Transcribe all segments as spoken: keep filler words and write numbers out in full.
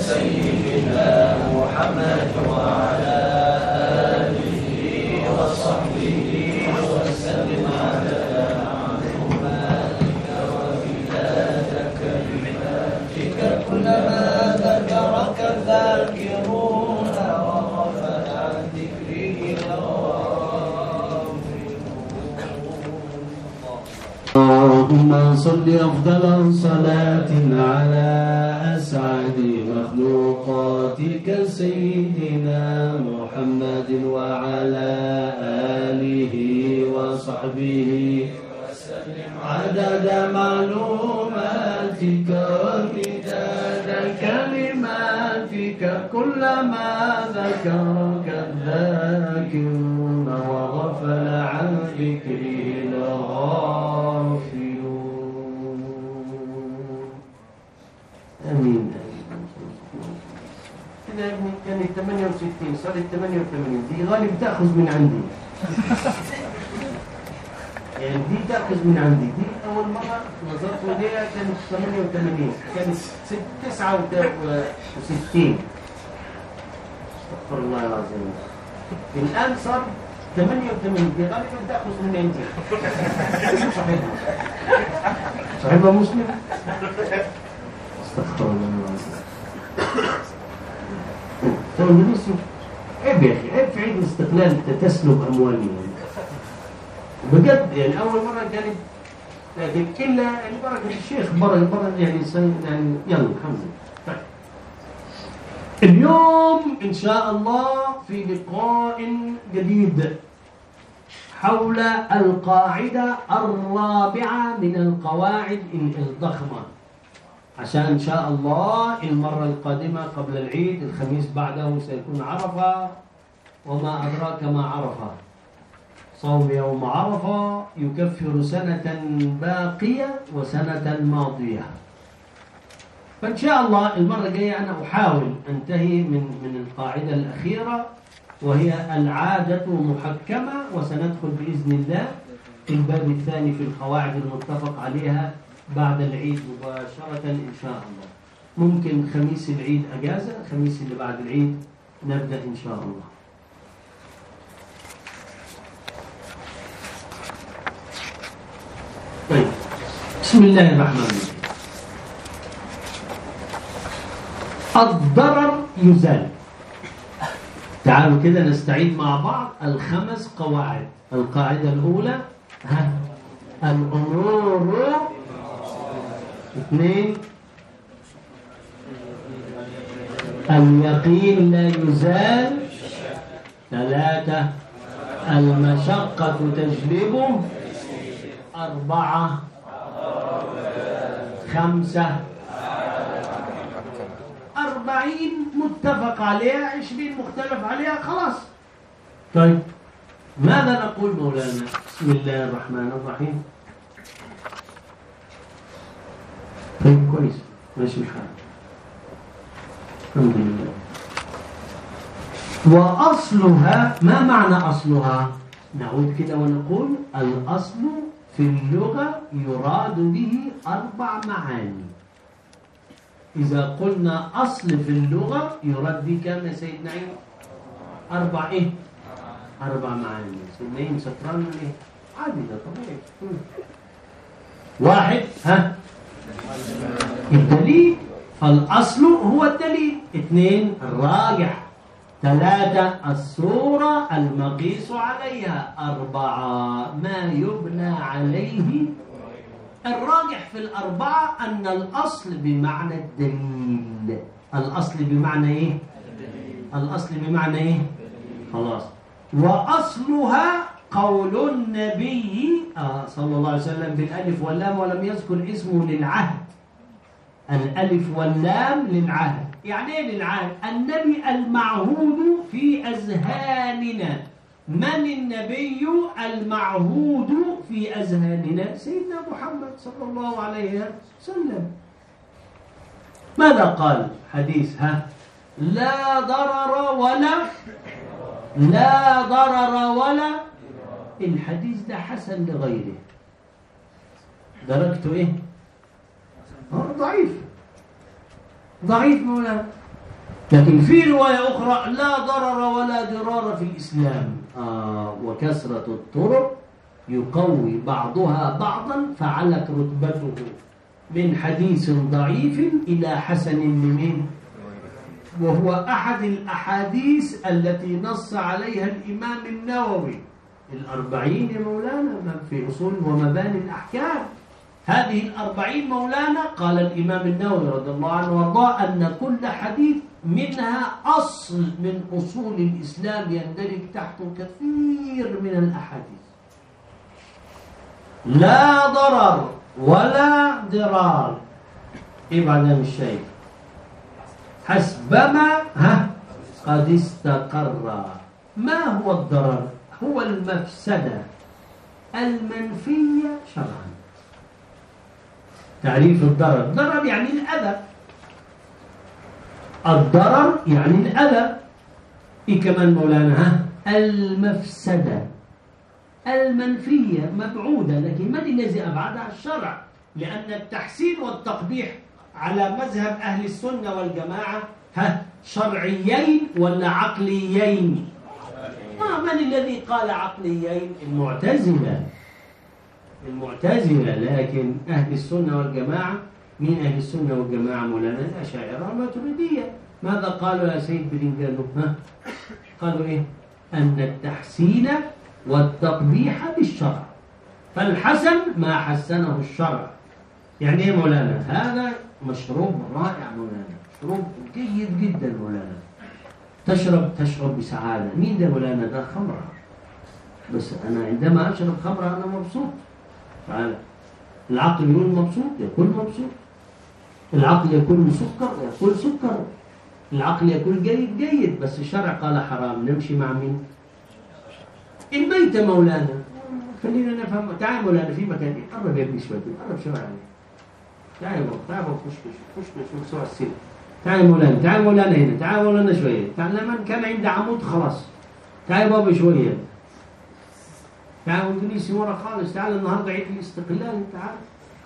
سيدنا محمد وعلى آله وصحبه وسلم عدد معلوماتك ومداد كلماتك كلما ذكرك الذاكرون وغفل عن ذكره اللهم صل أفضل صلاة على أسعد مخلوقاتك سيدنا محمد وعلى آله وصحبه وسلم عدد معلوماتك ومداد كلماتك كلما ذكرك الذاكرون وغفل عن ذكره الغافلون. آمين. كده ابني كان ثمانية وستين صارت ثمانية وثمانين، دي غالب تأخذ من عندي. يعني دي تأخذ من عندي، دي أول مرة نظرت إليها كانت ثمانية وثمانين، كانت تسعة وستين. استغفر الله العظيم. الآن صار ثمانية وثمانين، دي غالبا تأخذ من عندي. صحيح صحيح مسلم. استغفر الله العظيم. تقول لي عيب يا أخي، عيب في عيد الاستقلال تسلب أموالي يعني. بجد يعني أول مرة كانت، لكن إلا يعني بركة الشيخ بركة بركة يعني يعني يلا الحمد لله. طيب اليوم إن شاء الله في لقاء جديد حول القاعدة الرابعة من القواعد الضخمة، عشان إن شاء الله المرة القادمة قبل العيد الخميس بعده سيكون عرفة، وما أدراك ما عرفة. صوم يوم عرفة يكفر سنة باقية وسنة ماضية. فإن شاء الله المرة الجاية أنا أحاول أنتهي من من القاعدة الأخيرة وهي العادة محكمة، وسندخل بإذن الله في الباب الثاني في القواعد المتفق عليها بعد العيد مباشرة إن شاء الله. ممكن خميس العيد أجازة، خميس اللي بعد العيد نبدأ إن شاء الله. طيب بسم الله الرحمن الرحيم. الضرر يزال. تعالوا كده نستعيد مع بعض الخمس قواعد. القاعدة الأولى ها الأمور، اثنين اليقين لا يزال، ثلاثة المشقة تجلبه، أربعة خمسة أربعين متفق عليها، عشرين مختلف عليها، خلاص. طيب ماذا نقول مولانا؟ بسم الله الرحمن الرحيم. طيب كويس ماشي الحال الحمد لله. وأصلها، ما معنى أصلها؟ نعود كده ونقول الأصل في اللغة يراد به أربع معاني. إذا قلنا أصل في اللغة يراد به كم يا سيدنا عيد؟ أربع إيه؟ أربع معاني. سيدنا عيد سكران من إيه؟ عادي ده طبيعي. واحد ها الدليل، فالأصل هو الدليل. اثنين الراجح. ثلاثة الصورة المقيس عليها. أربعة ما يبنى عليه. الراجح في الأربعة أن الأصل بمعنى الدليل. الأصل بمعنى إيه؟ الأصل بمعنى إيه؟ خلاص. وأصلها قول النبي آه صلى الله عليه وسلم بالألف واللام، ولم يذكر اسمه للعهد. الألف واللام للعهد. يعني إيه للعهد؟ النبي المعهود في أذهاننا. من النبي المعهود في أذهاننا؟ سيدنا محمد صلى الله عليه وسلم. ماذا قال؟ حديث ها لا ضرر ولا لا ضرر ولا. الحديث ده حسن لغيره، درجته ايه؟ ضعيف ضعيف مولانا. لكن في رواية أخرى لا ضرر ولا ضرار في الإسلام. آه وكثرة الطرق يقوي بعضها بعضا فعلت رتبته من حديث ضعيف إلى حسن لمن، وهو أحد الأحاديث التي نص عليها الإمام النووي. الأربعين يا مولانا في أصول ومباني الأحكام، هذه الأربعين مولانا قال الإمام النووي رضي الله عنه وارضاه أن كل حديث منها أصل من أصول الإسلام يندرج تحته كثير من الأحاديث. لا ضرر ولا ضرار، إيه بعدها مش شيء، حسبما ها قد استقر. ما هو الضرر؟ هو المفسدة المنفية شرعا. تعريف الضرر، الضرر يعني الأذى، الضرر يعني الأذى. إيه كمان مولانا؟ ها المفسدة المنفية مبعودة، لكن من الذي أبعدها؟ الشرع، لأن التحسين والتقبيح على مذهب أهل السنة والجماعة ها شرعيين ولا عقليين؟ آه من الذي قال عقليين؟ المعتزلة المعتزلة لكن أهل السنة والجماعة، من أهل السنة والجماعة مولانا؟ الأشاعرة والماتريدية. ماذا قالوا يا سيد بلنجانو؟ ها قالوا إيه؟ أن التحسين والتقبيح بالشرع، فالحسن ما حسنه الشرع. يعني ايه مولانا؟ هذا مشروب رائع مولانا، مشروب جيد جدا مولانا، تشرب تشرب بسعادة. مين ده مولانا؟ ده خمرة، بس أنا عندما أشرب خمرة أنا مبسوط. تعالى العقل يكون مبسوط يكون مبسوط، العقل يكون مسكر يكون سكر، العقل يكون جيد جيد، بس الشرع قال حرام. نمشي مع مين؟ الميتة مولانا. خلينا نفهم. تعال مولانا في مكان إيه؟ قرب يا ابني شوي، قرب شوي علي. تعال يا تعال خش خش خش خش سوى السن. تعال مولانا، تعال مولانا هنا، تعال مولانا شوية. تعال لمن كان عنده عمود خلاص. تعال بابا شوية. تعال وانجليسي ورا خالص. تعال النهارده عيد الاستقلال. تعال.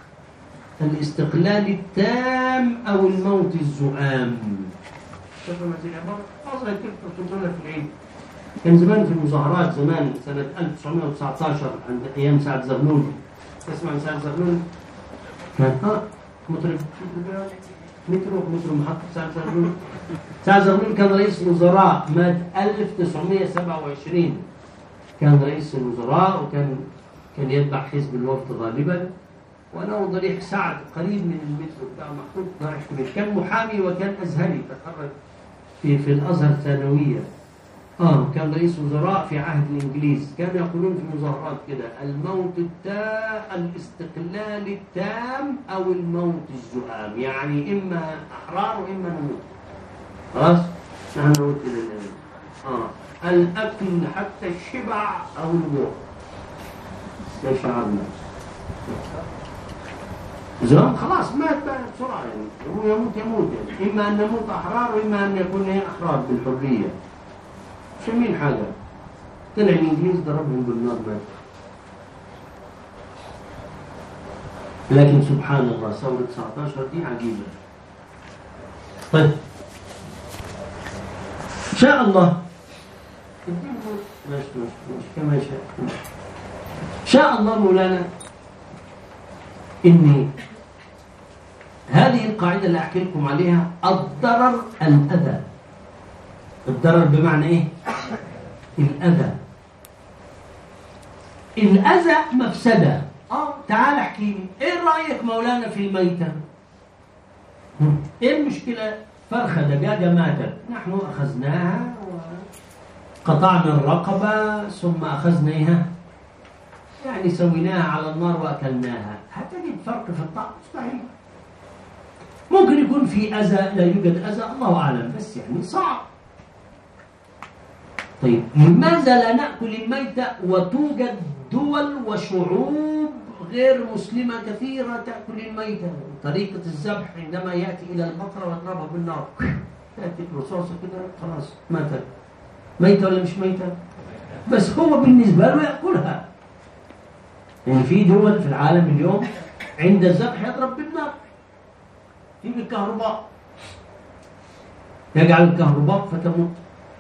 الاستقلال التام أو الموت الزؤام. شوفوا هذه العبارة. أصلا كيف تقولها في العيد. كان زمان في المظاهرات زمان سنة ألف وتسعمائة وتسعة عشر عند أيام سعد زغلول. تسمع عن سعد زغلول؟ كان ها مطرب مترو مترو محطة سعد زغلول. سعد زغلول كان رئيس وزراء، مات ألف وتسعمائة وسبعة وعشرين. كان رئيس الوزراء وكان كان يتبع حزب الوفد غالبا، وأنا وضريح سعد قريب من المترو بتاع محطوط ضريح كبير. كان محامي وكان أزهري، تخرج في في الأزهر ثانوية. آه كان رئيس وزراء في عهد الإنجليز. كانوا يقولون في المظاهرات كده: الموت التام، الاستقلال التام أو الموت الزؤام، يعني إما أحرار وإما نموت. خلاص؟ نحن نقول كده الآن. آه الأكل حتى الشبع أو الجوع. ده شعارنا. زمان خلاص مات بقى بسرعة، يعني هو يموت يموت، يعني إما أن نموت أحرار وإما أن يكون أحرار بالحرية. شمين حاجة. طلع الإنجليز ضربهم بالنار مات. لكن سبحان الله ثورة تسعة عشر دي عجيبة. طيب إن شاء الله ماشي ماشي كما شاء. إن شاء الله مولانا إني هذه القاعدة اللي أحكي لكم عليها، الضرر الأذى. الضرر بمعنى إيه؟ الأذى. الأذى مفسدة. آه تعال احكي لي، إيه رأيك مولانا في الميتة؟ إيه المشكلة؟ فرخة دجاجة ماتت، نحن أخذناها وقطعنا الرقبة ثم أخذنا إياها يعني سويناها على النار وأكلناها. هتجد فرق في الطعم؟ مستحيل. ممكن يكون في أذى، لا يوجد أذى، الله أعلم، بس يعني صعب. طيب لماذا لا نأكل الميتة وتوجد دول وشعوب غير مسلمة كثيرة تأكل الميتة؟ طريقة الذبح عندما يأتي إلى البقرة ويضربها بالنار، تأتي الرصاصة كده خلاص ماتت. ميتة ولا مش ميتة؟ بس هو بالنسبة له يأكلها. يعني في دول في العالم اليوم عند الذبح يضرب بالنار، في بالكهرباء. يجعل الكهرباء فتموت.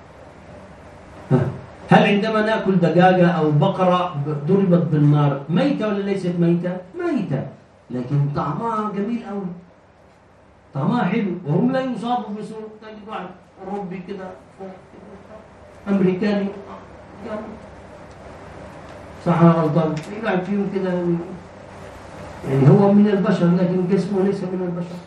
هل عندما نأكل دجاجة أو بقرة ضربت بالنار ميتة ولا ليست ميتة؟ ميتة، لكن طعمها جميل أوي، طعمها حلو، وهم لا يصابوا بسوء. تجد واحد أوروبي كده أمريكاني صح ولا غلطان؟ يقعد فيهم كده، يعني هو من البشر لكن جسمه ليس من البشر.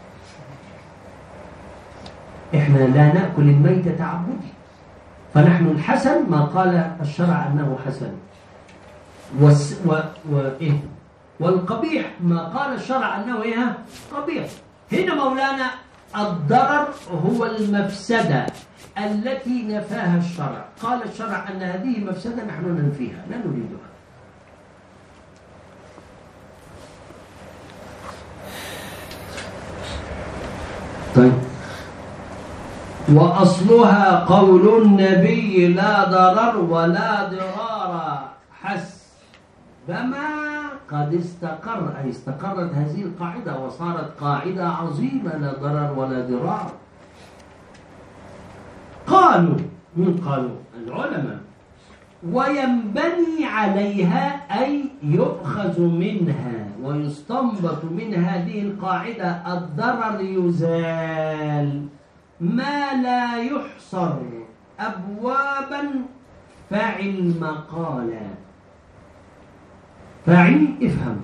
إحنا لا نأكل الميتة تعبدي، فنحن الحسن ما قال الشرع أنه حسن، والس و... و... إيه؟ والقبيح ما قال الشرع أنه إيه؟ قبيح. هنا مولانا الضرر هو المفسدة التي نفاها الشرع. قال الشرع أن هذه مفسدة نحن ننفيها، لا نريدها. طيب، وأصلها قول النبي لا ضرر ولا ضرار حسبما قد استقر، أي استقرت هذه القاعدة وصارت قاعدة عظيمة، لا ضرر ولا ضرار. قالوا، من قالوا؟ العلماء. وينبني عليها أي يؤخذ منها ويستنبط من هذه القاعدة الضرر يزال ما لا يحصر أبوابا فعل مقالا. فعي افهم،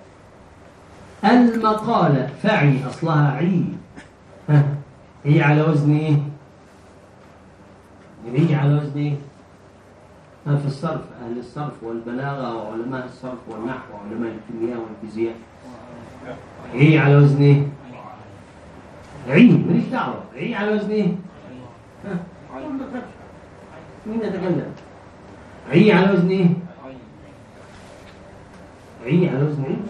المقالة فعي أصلها عي، ها هي على وزن إيه؟ هي على وزن إيه؟ في الصرف، أهل الصرف والبلاغة وعلماء الصرف والنحو وعلماء الكيمياء والفيزياء، هي على وزن إيه؟ عي، ماليش دعوة، عي على وزن إيه؟ ها مين يتكلم؟ عي على وزن إيه؟ عي على وزن إيه؟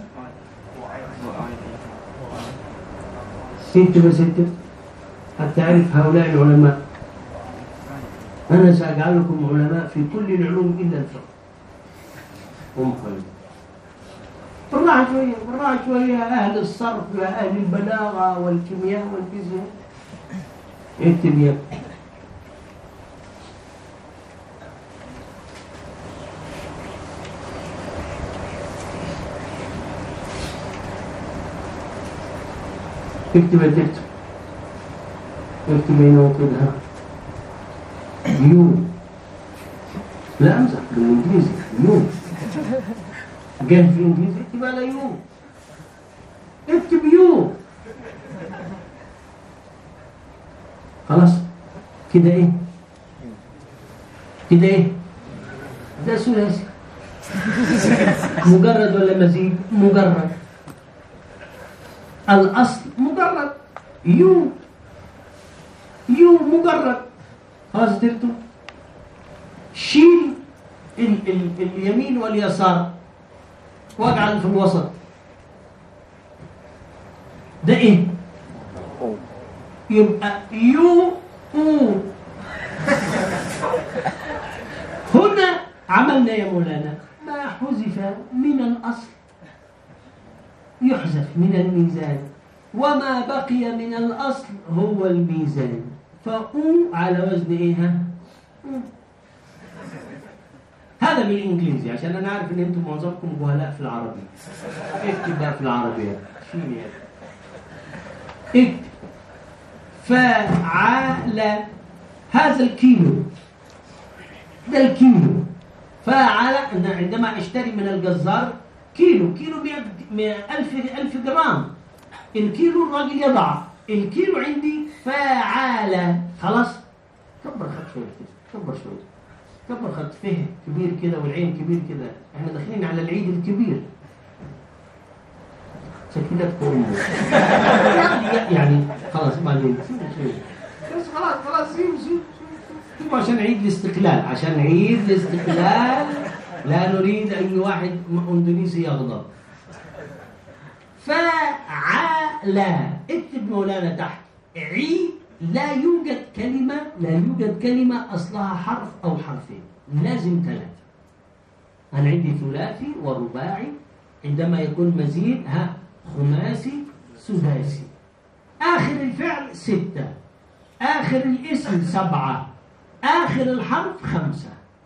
ست بست حتى أعرف هؤلاء العلماء. أنا سأجعلكم علماء في كل العلوم إلا الفقه. هم خير. بالراحة شوية، بالراحة شوية، أهل الصرف وأهل البلاغة والكيمياء والفيزياء. اكتب يا اكتب الدكتور، اكتب هنا وكذا. يو، لا امزح بالانجليزي. يو جاهز في الانجليزي، اكتب على يو، اكتب يو. خلاص كده ايه؟ كده ايه؟ ده ثلاثي مجرد ولا مزيد؟ مجرد. الاصل مجرد، يو يو مجرد. خلاص درتوا. شيل ال ال اليمين واليسار واجعل في الوسط. ده ايه؟ يبقى يو او. هنا عملنا يا مولانا ما حذف من الاصل يحذف من الميزان، وما بقي من الاصل هو الميزان. فأو على وزن ايه؟ هذا بالانجليزي عشان انا عارف ان انتم معظمكم جهلاء في العربي. اكتب بقى في العربي، شيل يا اكتب فعل. هذا الكيلو، ده الكيلو. فعل عندما اشتري من الجزار كيلو، كيلو ألف ألف جرام. الكيلو الراجل يضع الكيلو عندي فعال. خلاص كبر خط شويه كده، كبر شويه، كبر خط فهم كبير كده والعين كبير كده. احنا داخلين على العيد الكبير. شكلتكم امه يعني خلاص بعدين بس خلاص خلاص سيبوا سيبوا عشان عيد الاستقلال، عشان عيد الاستقلال لا نريد اي واحد اندونيسي يغضب. فعل، اكتب مولانا تحت عي. لا يوجد كلمة لا يوجد كلمة أصلها حرف أو حرفين، لازم ثلاثة. أنا عندي ثلاثي ورباعي، عندما يكون مزيد ها خماسي سداسي. آخر الفعل ستة. آخر الاسم سبعة، آخر الحرف خمسة،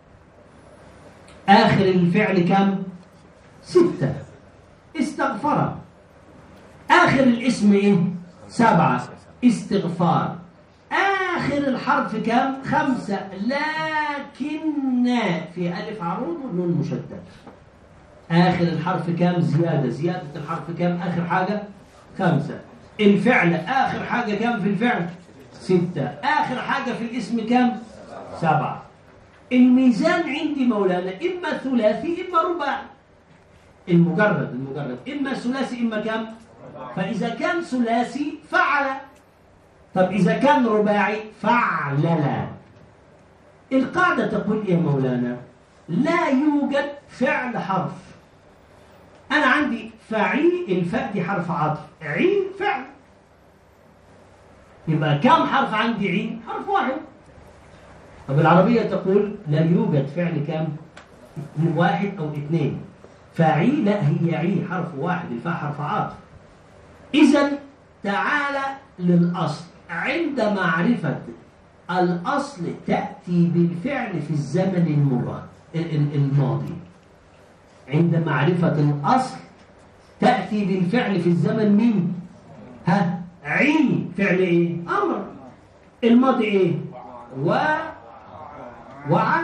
آخر الفعل كم؟ ستة. استغفر. آخر الاسم إيه؟ سبعة، استغفار. آخر الحرف كم؟ خمسة، لكن في ألف عروض والنون مشدد. آخر الحرف كم؟ زيادة، زيادة الحرف كم؟ آخر حاجة خمسة. الفعل آخر حاجة كم في الفعل؟ ستة. آخر حاجة في الاسم كم؟ سبعة. الميزان عندي مولانا إما ثلاثي إما رباعي. المجرد المجرد إما ثلاثي إما كم؟ فإذا كان ثلاثي فعل، طب إذا كان رباعي فعلل. القاعدة تقول يا مولانا لا يوجد فعل حرف. أنا عندي فعي، الفاء دي حرف عطف، عين فعل، يبقى كم حرف عندي؟ عين حرف واحد. طب العربية تقول لا يوجد فعل كم؟ واحد أو اثنين. فعي لا، هي عين حرف واحد، الفاء حرف عطف. إذن تعال للأصل. عند معرفة الأصل تأتي بالفعل في الزمن المراد الماضي. عند معرفة الأصل تأتي بالفعل في الزمن مين؟ ها؟ عين. فعل إيه؟ أمر. الماضي إيه؟ و وعى،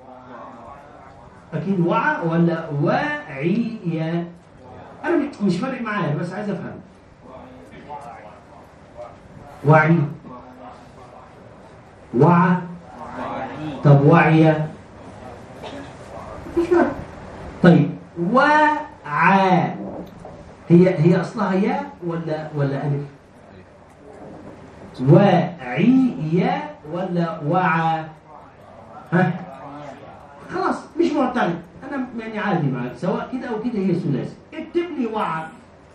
أكيد وعى ولا وعي؟ أنا مش فارق معايا بس عايز أفهم. وعي، وعى، طب وعي مش فارق. طيب وعى هي هي أصلها ياء ولا ولا ألف؟ وعي ولا وعى؟ ها؟ خلاص مش معترض، أنا يعني عادي معك، سواء كده أو كده هي ثلاثي. اكتب لي وعى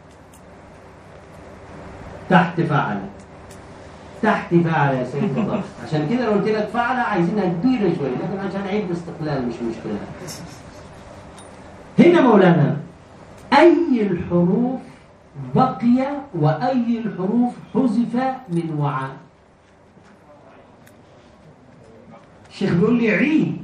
تحت فعل، تحت فعل يا سيد فضل. عشان كده لو قلت لك فعل عايزينها كبيرة شوية، لكن عشان عيب استقلال مش مشكلة. هنا مولانا أي الحروف بقي وأي الحروف حذف من وعى؟ الشيخ بيقول لي عين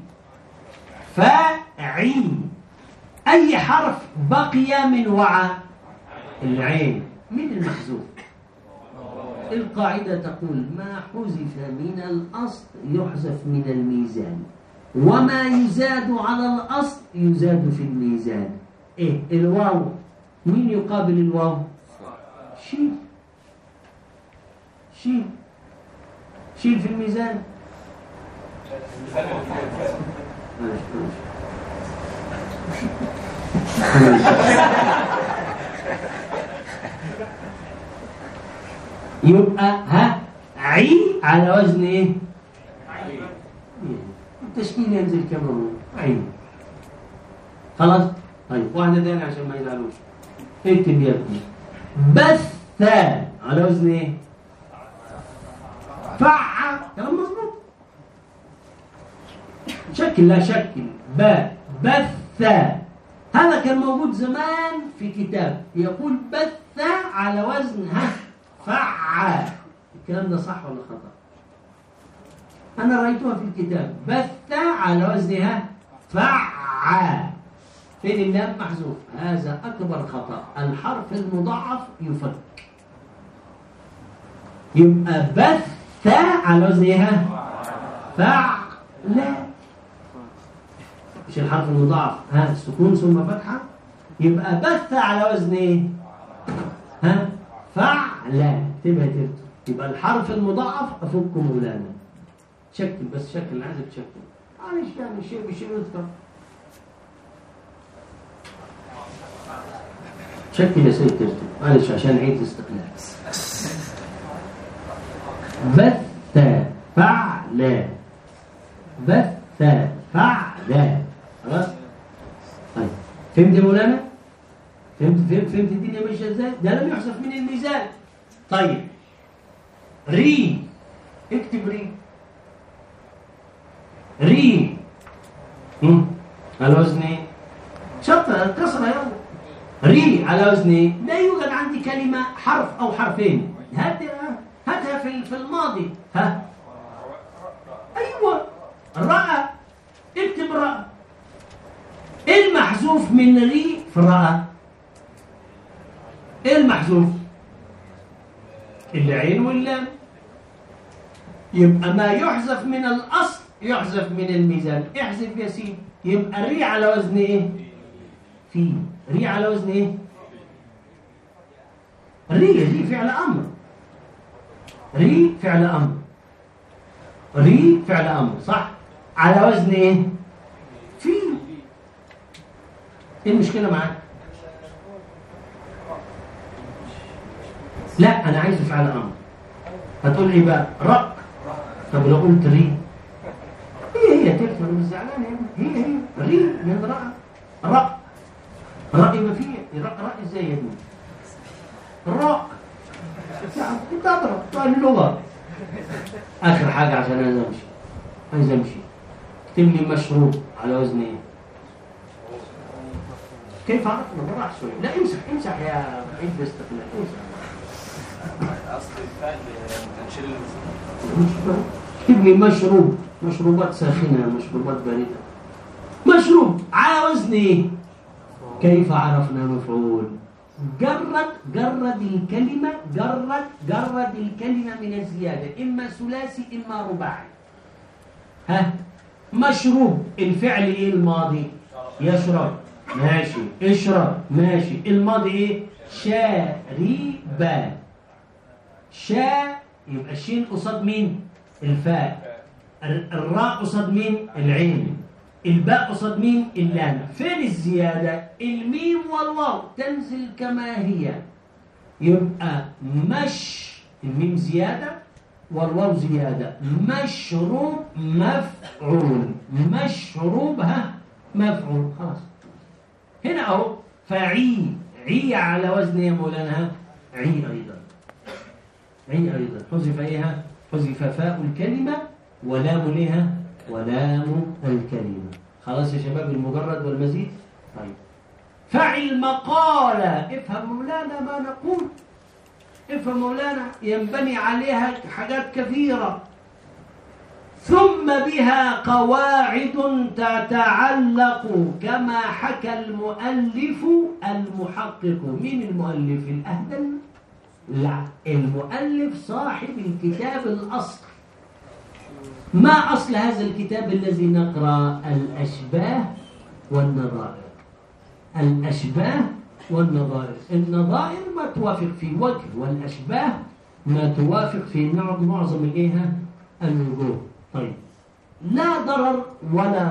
فعين. أي حرف بقي من وعى؟ العين. من المحذوف؟ القاعدة تقول ما حذف من الأصل يحذف من الميزان، وما يزاد على الأصل يزاد في الميزان. إيه؟ الواو. مين يقابل الواو؟ شيل. شيل شيل في الميزان. يبقى ها عي على وزن ايه؟ التشكيل ينزل كما عين. خلاص. طيب واحنا تاني عشان ما يزعلوش. اكتب يا ابني بث على وزن ايه؟ فع. كلام مظبوط. شكل لا شكل. ب بث. هذا كان موجود زمان في كتاب يقول بث على وزن ها فع. الكلام ده صح ولا خطأ؟ أنا رأيتها في الكتاب بث على وزنها فع. فين اللام؟ محذوف. هذا أكبر خطأ. الحرف المضاعف يفك. يبقى بث على وزنها فع. لا، مش الحرف المضاعف ها السكون ثم فتحة. يبقى بث على وزن ايه؟ ها فعل. تبقى ترتب. يبقى الحرف المضاعف أفكه مولانا. شكل بس شكل، أنا عايزك تشكل. معلش يعني شيء بشيء يذكر. شكل يا سيد ترتب. معلش عشان عيد الاستقلال. بث فعل. بث فعل. خلاص؟ طيب فهمت يا مولانا؟ فهمت فهمت فهمت الدنيا ماشيه ازاي؟ ده لم يحذف من الميزان. طيب ري. اكتب ري. ري امم على وزن ايه؟ شطر الكسره يلا. ري على وزن ايه؟ لا يوجد عندي كلمه حرف او حرفين. هات هاتها في في الماضي. ها ايوه راى، اكتب راى. ايه المحذوف من ري في راى؟ ايه المحذوف؟ العين واللام. يبقى ما يحذف من الاصل يحذف من الميزان. احذف يا سيدي، يبقى ري على وزن ايه؟ في. ري على وزن ايه؟ ري دي فعل امر. ري فعل امر. ري فعل امر صح؟ على وزن ايه؟ في. ايه المشكله معاك؟ لا انا عايز فعل امر. هتقول ايه بقى؟ رق. طب لو قلت ري هي هي تلفن مش زعلان يا ابني. هي هي ري من رأى. رأ رأي ما فيه. رأ رأ ازاي يا ابني؟ الراء انت اضرب سؤال اللغه. اخر حاجه عشان انا امشي، عايز امشي. اكتب لي مشروب على وزن ايه؟ كيف عرفنا؟ بالراحه شويه. لا امسح امسح يا عيد باستقلال. امسح اصل الفعل تنشيل. اكتب لي مشروب. مشروبات ساخنه، مشروبات بارده. مشروب على وزن ايه؟ كيف عرفنا مفعول؟ جرد جرد الكلمة جرد جرد الكلمة من الزيادة، إما ثلاثي إما رباعي. ها مشروب الفعل إيه الماضي؟ يشرب ماشي. اشرب ماشي. الماضي إيه؟ شارب. شا يبقى الشين قصاد مين؟ الفاء. الراء قصاد مين؟ العين. الباء قصاد مين؟ اللام. فين الزيادة؟ الميم والواو تنزل كما هي. يبقى مش الميم زيادة والواو زيادة. مشروب مفعول. مشروب ها مفعول. خلاص هنا اهو. فعي. عي على وزن يا مولانا. عي ايضا. عي ايضا. حذف ايها؟ حذف فاء الكلمة ولام لها ولام الكلمة. خلاص يا شباب المجرد والمزيد. طيب فعل مقالة. افهم مولانا ما نقول. افهم مولانا ينبني عليها حاجات كثيرة. ثم بها قواعد تتعلق كما حكى المؤلف المحقق. مين المؤلف؟ الأهدل؟ لا، المؤلف صاحب الكتاب الأصل. ما أصل هذا الكتاب الذي نقرأ؟ الأشباه والنظائر. الأشباه والنظائر. النظائر ما توافق في وجه، والأشباه ما توافق في معظم الإيه الوجوه. طيب لا ضرر ولا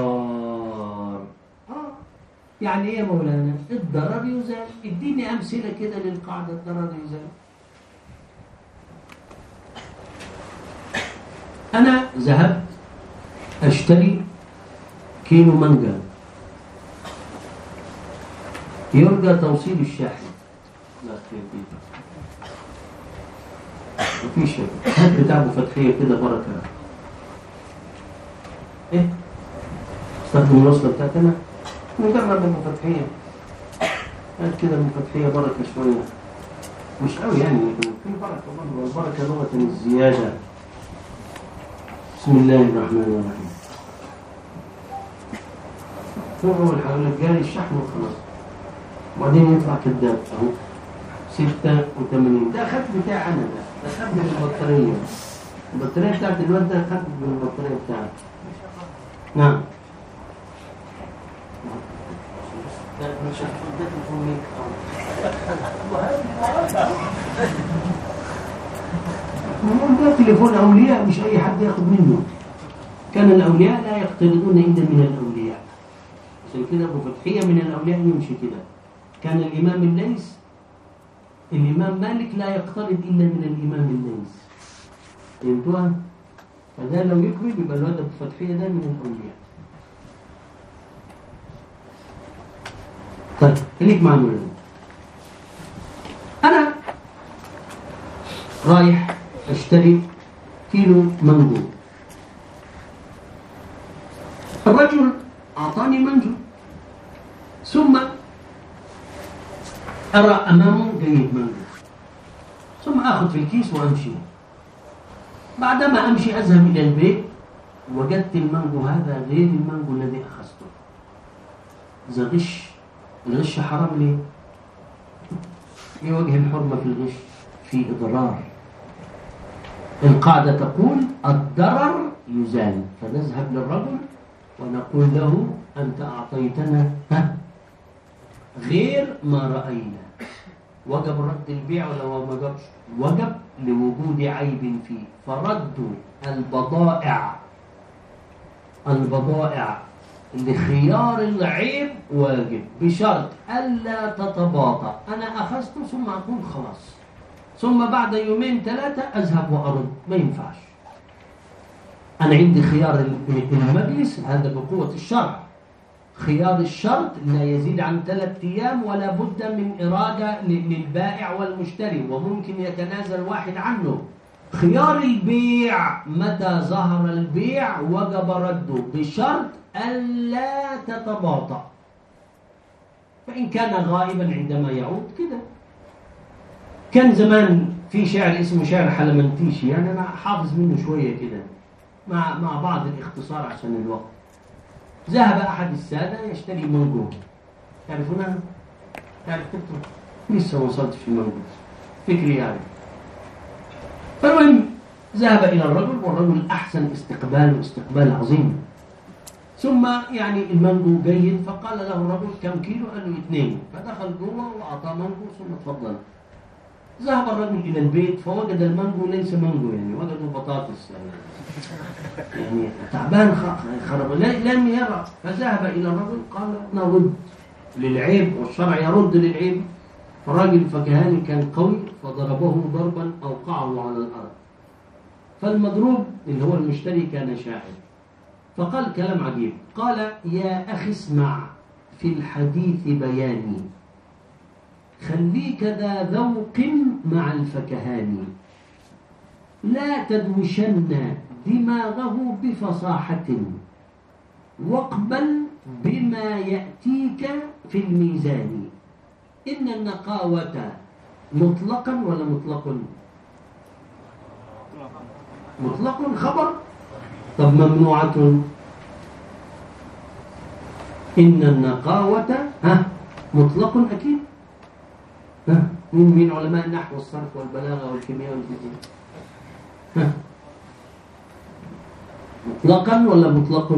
ضرار. آه. يعني إيه يا مولانا؟ الضرر يزال. اديني أمثلة كده للقاعدة الضرر يزال. أنا ذهبت أشتري كيلو مانجا، يرجى توصيل الشاحن. لا خير بيك مفيش شيء. هات بتاع أبو فتحية كده بركة. إيه؟ استخدم الوصلة بتاعتنا نجرب أبو فتحية. هات كده أبو فتحية بركة شوية، مش قوي يعني لكن في بركة برضه. والبركة لغة الزيادة. بسم الله الرحمن الرحيم. هو أول حاجة جاري الشحن وخلاص، وبعدين يطلع كذاب أهو. ستة وثمانين ده أخذت بتاع أنا. ده أخذت من البطارية. البطارية بتاعت الواد ده أخذت من البطارية بتاعتي. نعم. ده مش هتفضل تكون ميك ده تليفون أولياء، مش أي حد ياخد منه. كان الأولياء لا يقترضون إلا من الأولياء. عشان كده أبو فتحية من الأولياء يمشي كده. كان الإمام الليث، الإمام مالك لا يقترض إلا من الإمام الليث. فهمتوها؟ فده لو يكمل يبقى الواد أبو فتحية ده من الأولياء. طيب خليك مع المولد. أنا رايح أشتري كيلو مانجو. الرجل أعطاني مانجو، ثم أرى أمامه جيد مانجو، ثم أخذ في الكيس وأمشي. بعدما أمشي أذهب إلى البيت وجدت المانجو هذا غير المانجو الذي أخذته. إذا غش، الغش حرام ليه؟ إيه وجه الحرمة في الغش؟ في إضرار. القاعدة تقول الضرر يزال، فنذهب للرجل ونقول له أنت أعطيتنا غير ما رأينا، وجب رد البيع ولا هو ما جبش؟ وجب لوجود عيب فيه، فرد البضائع البضائع لخيار العيب واجب بشرط ألا تتباطأ. أنا أخذته ثم أقول خلاص، ثم بعد يومين ثلاثة أذهب وأرد، ما ينفعش. أنا عندي خيار المجلس، هذا بقوة الشرع. خيار الشرط لا يزيد عن ثلاثة أيام، ولا بد من إرادة للبائع والمشتري، وممكن يتنازل واحد عنه. خيار البيع متى ظهر البيع وجب رده بشرط ألا تتباطأ، فإن كان غائبا عندما يعود كده. كان زمان في شعر اسمه شعر حلمنتيشي، يعني أنا حافظ منه شوية كده مع مع بعض الاختصار عشان الوقت. ذهب أحد السادة يشتري مانجو، تعرفونها؟ تعرف تكتب؟ لسه ما وصلتش في المانجو، فكري يعني. فالمهم ذهب إلى الرجل، والرجل أحسن استقبال واستقبال عظيم. ثم يعني المانجو جيد، فقال له الرجل كم كيلو؟ قال له اثنين. فدخل جوه وأعطاه مانجو ثم تفضل. ذهب الرجل إلى البيت فوجد المانجو ليس مانجو، يعني وجده بطاطس، يعني, يعني تعبان خرب لم يرى. فذهب إلى الرجل قال نرد للعيب، والشرع يرد للعيب. فالراجل الفكهاني كان قوي فضربه ضربا أوقعه على الأرض. فالمضروب اللي هو المشتري كان شاعر، فقال كلام عجيب، قال يا أخي اسمع في الحديث بياني، خليك ذا ذوق مع الفكهاني، لا تدوشن دماغه بفصاحة، واقبل بما يأتيك في الميزان، إن النقاوة مطلقا ولا مطلق؟ مطلق خبر. طب ممنوعة؟ إن النقاوة ها مطلق أكيد. ها من من علماء النحو والصرف والبلاغة والكيمياء والفيزياء؟ ها مطلقا ولا مطلق؟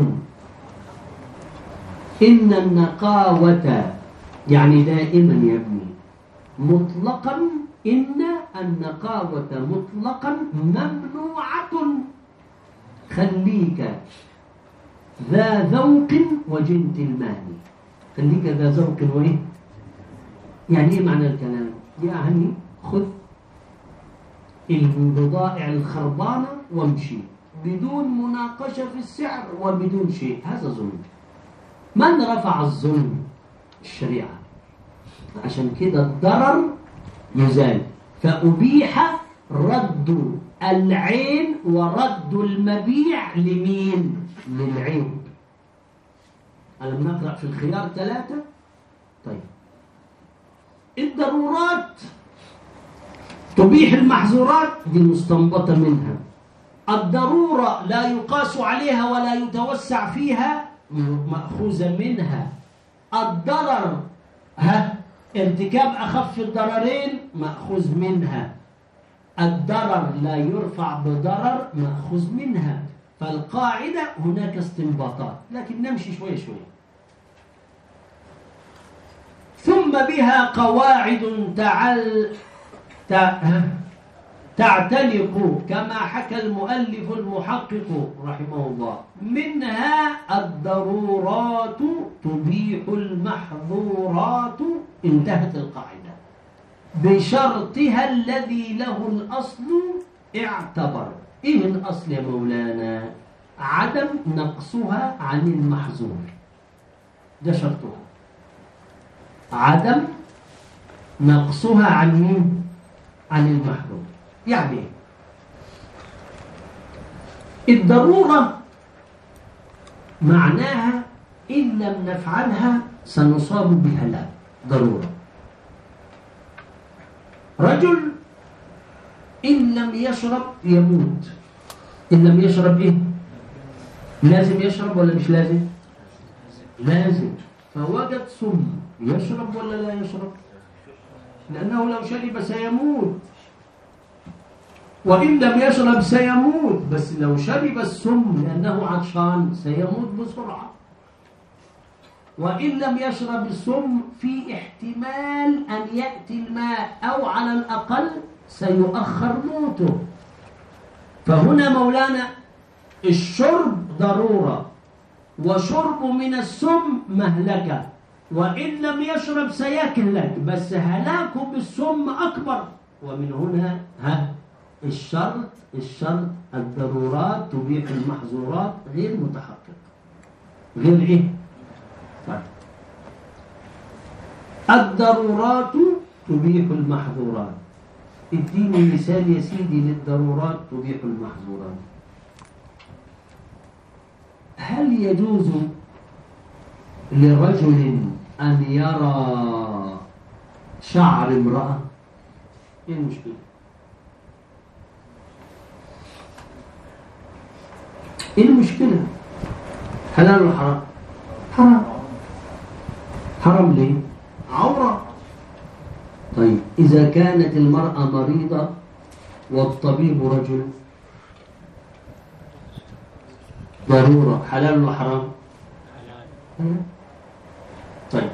إن النقاوة يعني دائما يا ابني، مطلقا إن النقاوة مطلقا ممنوعة، خليك ذا ذوق وجنتلمان. خليك ذا ذوق وإيه؟ يعني إيه معنى الكلام؟ يعني خذ البضائع الخربانة وامشي بدون مناقشة في السعر وبدون شيء، هذا ظلم. من رفع الظلم؟ الشريعة. عشان كده الضرر يزال، فأبيح رد العين ورد المبيع لمين؟ للعين. ألم نقرأ في الخيار ثلاثة؟ طيب الضرورات تبيح المحظورات، دي مستنبطة منها. الضرورة لا يقاس عليها ولا يتوسع فيها، مأخوذة منها. الضرر ها ارتكاب أخف الضررين، مأخوذ منها. الضرر لا يرفع بضرر، مأخوذ منها. فالقاعدة هناك استنباطات، لكن نمشي شوية شوية. ثم بها قواعد تعل تعتلق كما حكى المؤلف المحقق رحمه الله، منها الضرورات تبيح المحظورات، انتهت القاعدة. بشرطها الذي له الأصل اعتبر. إيه الأصل يا مولانا؟ عدم نقصها عن المحظور، ده شرطها. عدم نقصها عن مين؟ عن المحظور. يعني الضرورة معناها إن لم نفعلها سنصاب بهلاك. ضرورة. رجل إن لم يشرب يموت، إن لم يشرب إيه؟ لازم يشرب ولا مش لازم؟ لازم. فوجد سم، يشرب ولا لا يشرب؟ لأنه لو شرب سيموت، وإن لم يشرب سيموت، بس لو شرب السم لأنه عطشان سيموت بسرعة. وإن لم يشرب السم في احتمال أن يأتي الماء، أو على الأقل سيؤخر موته. فهنا مولانا الشرب ضرورة، وشرب من السم مهلكة، وإن لم يشرب سيهلك، بس هلاكه بالسم أكبر. ومن هنا ها الشرط الشرط الضرورات تبيح المحظورات غير متحقق. غير إيه؟ طيب. الضرورات تبيح المحظورات. اديني مثال يا سيدي للضرورات تبيح المحظورات. هل يجوز لرجل أن يرى شعر امرأة؟ ايه المشكلة؟ ايه المشكلة؟ حلال ولا حرام؟ حرام. حرام ليه؟ عورة. طيب إذا كانت المرأة مريضة والطبيب رجل، ضرورة، حلال ولا حرام؟ طيب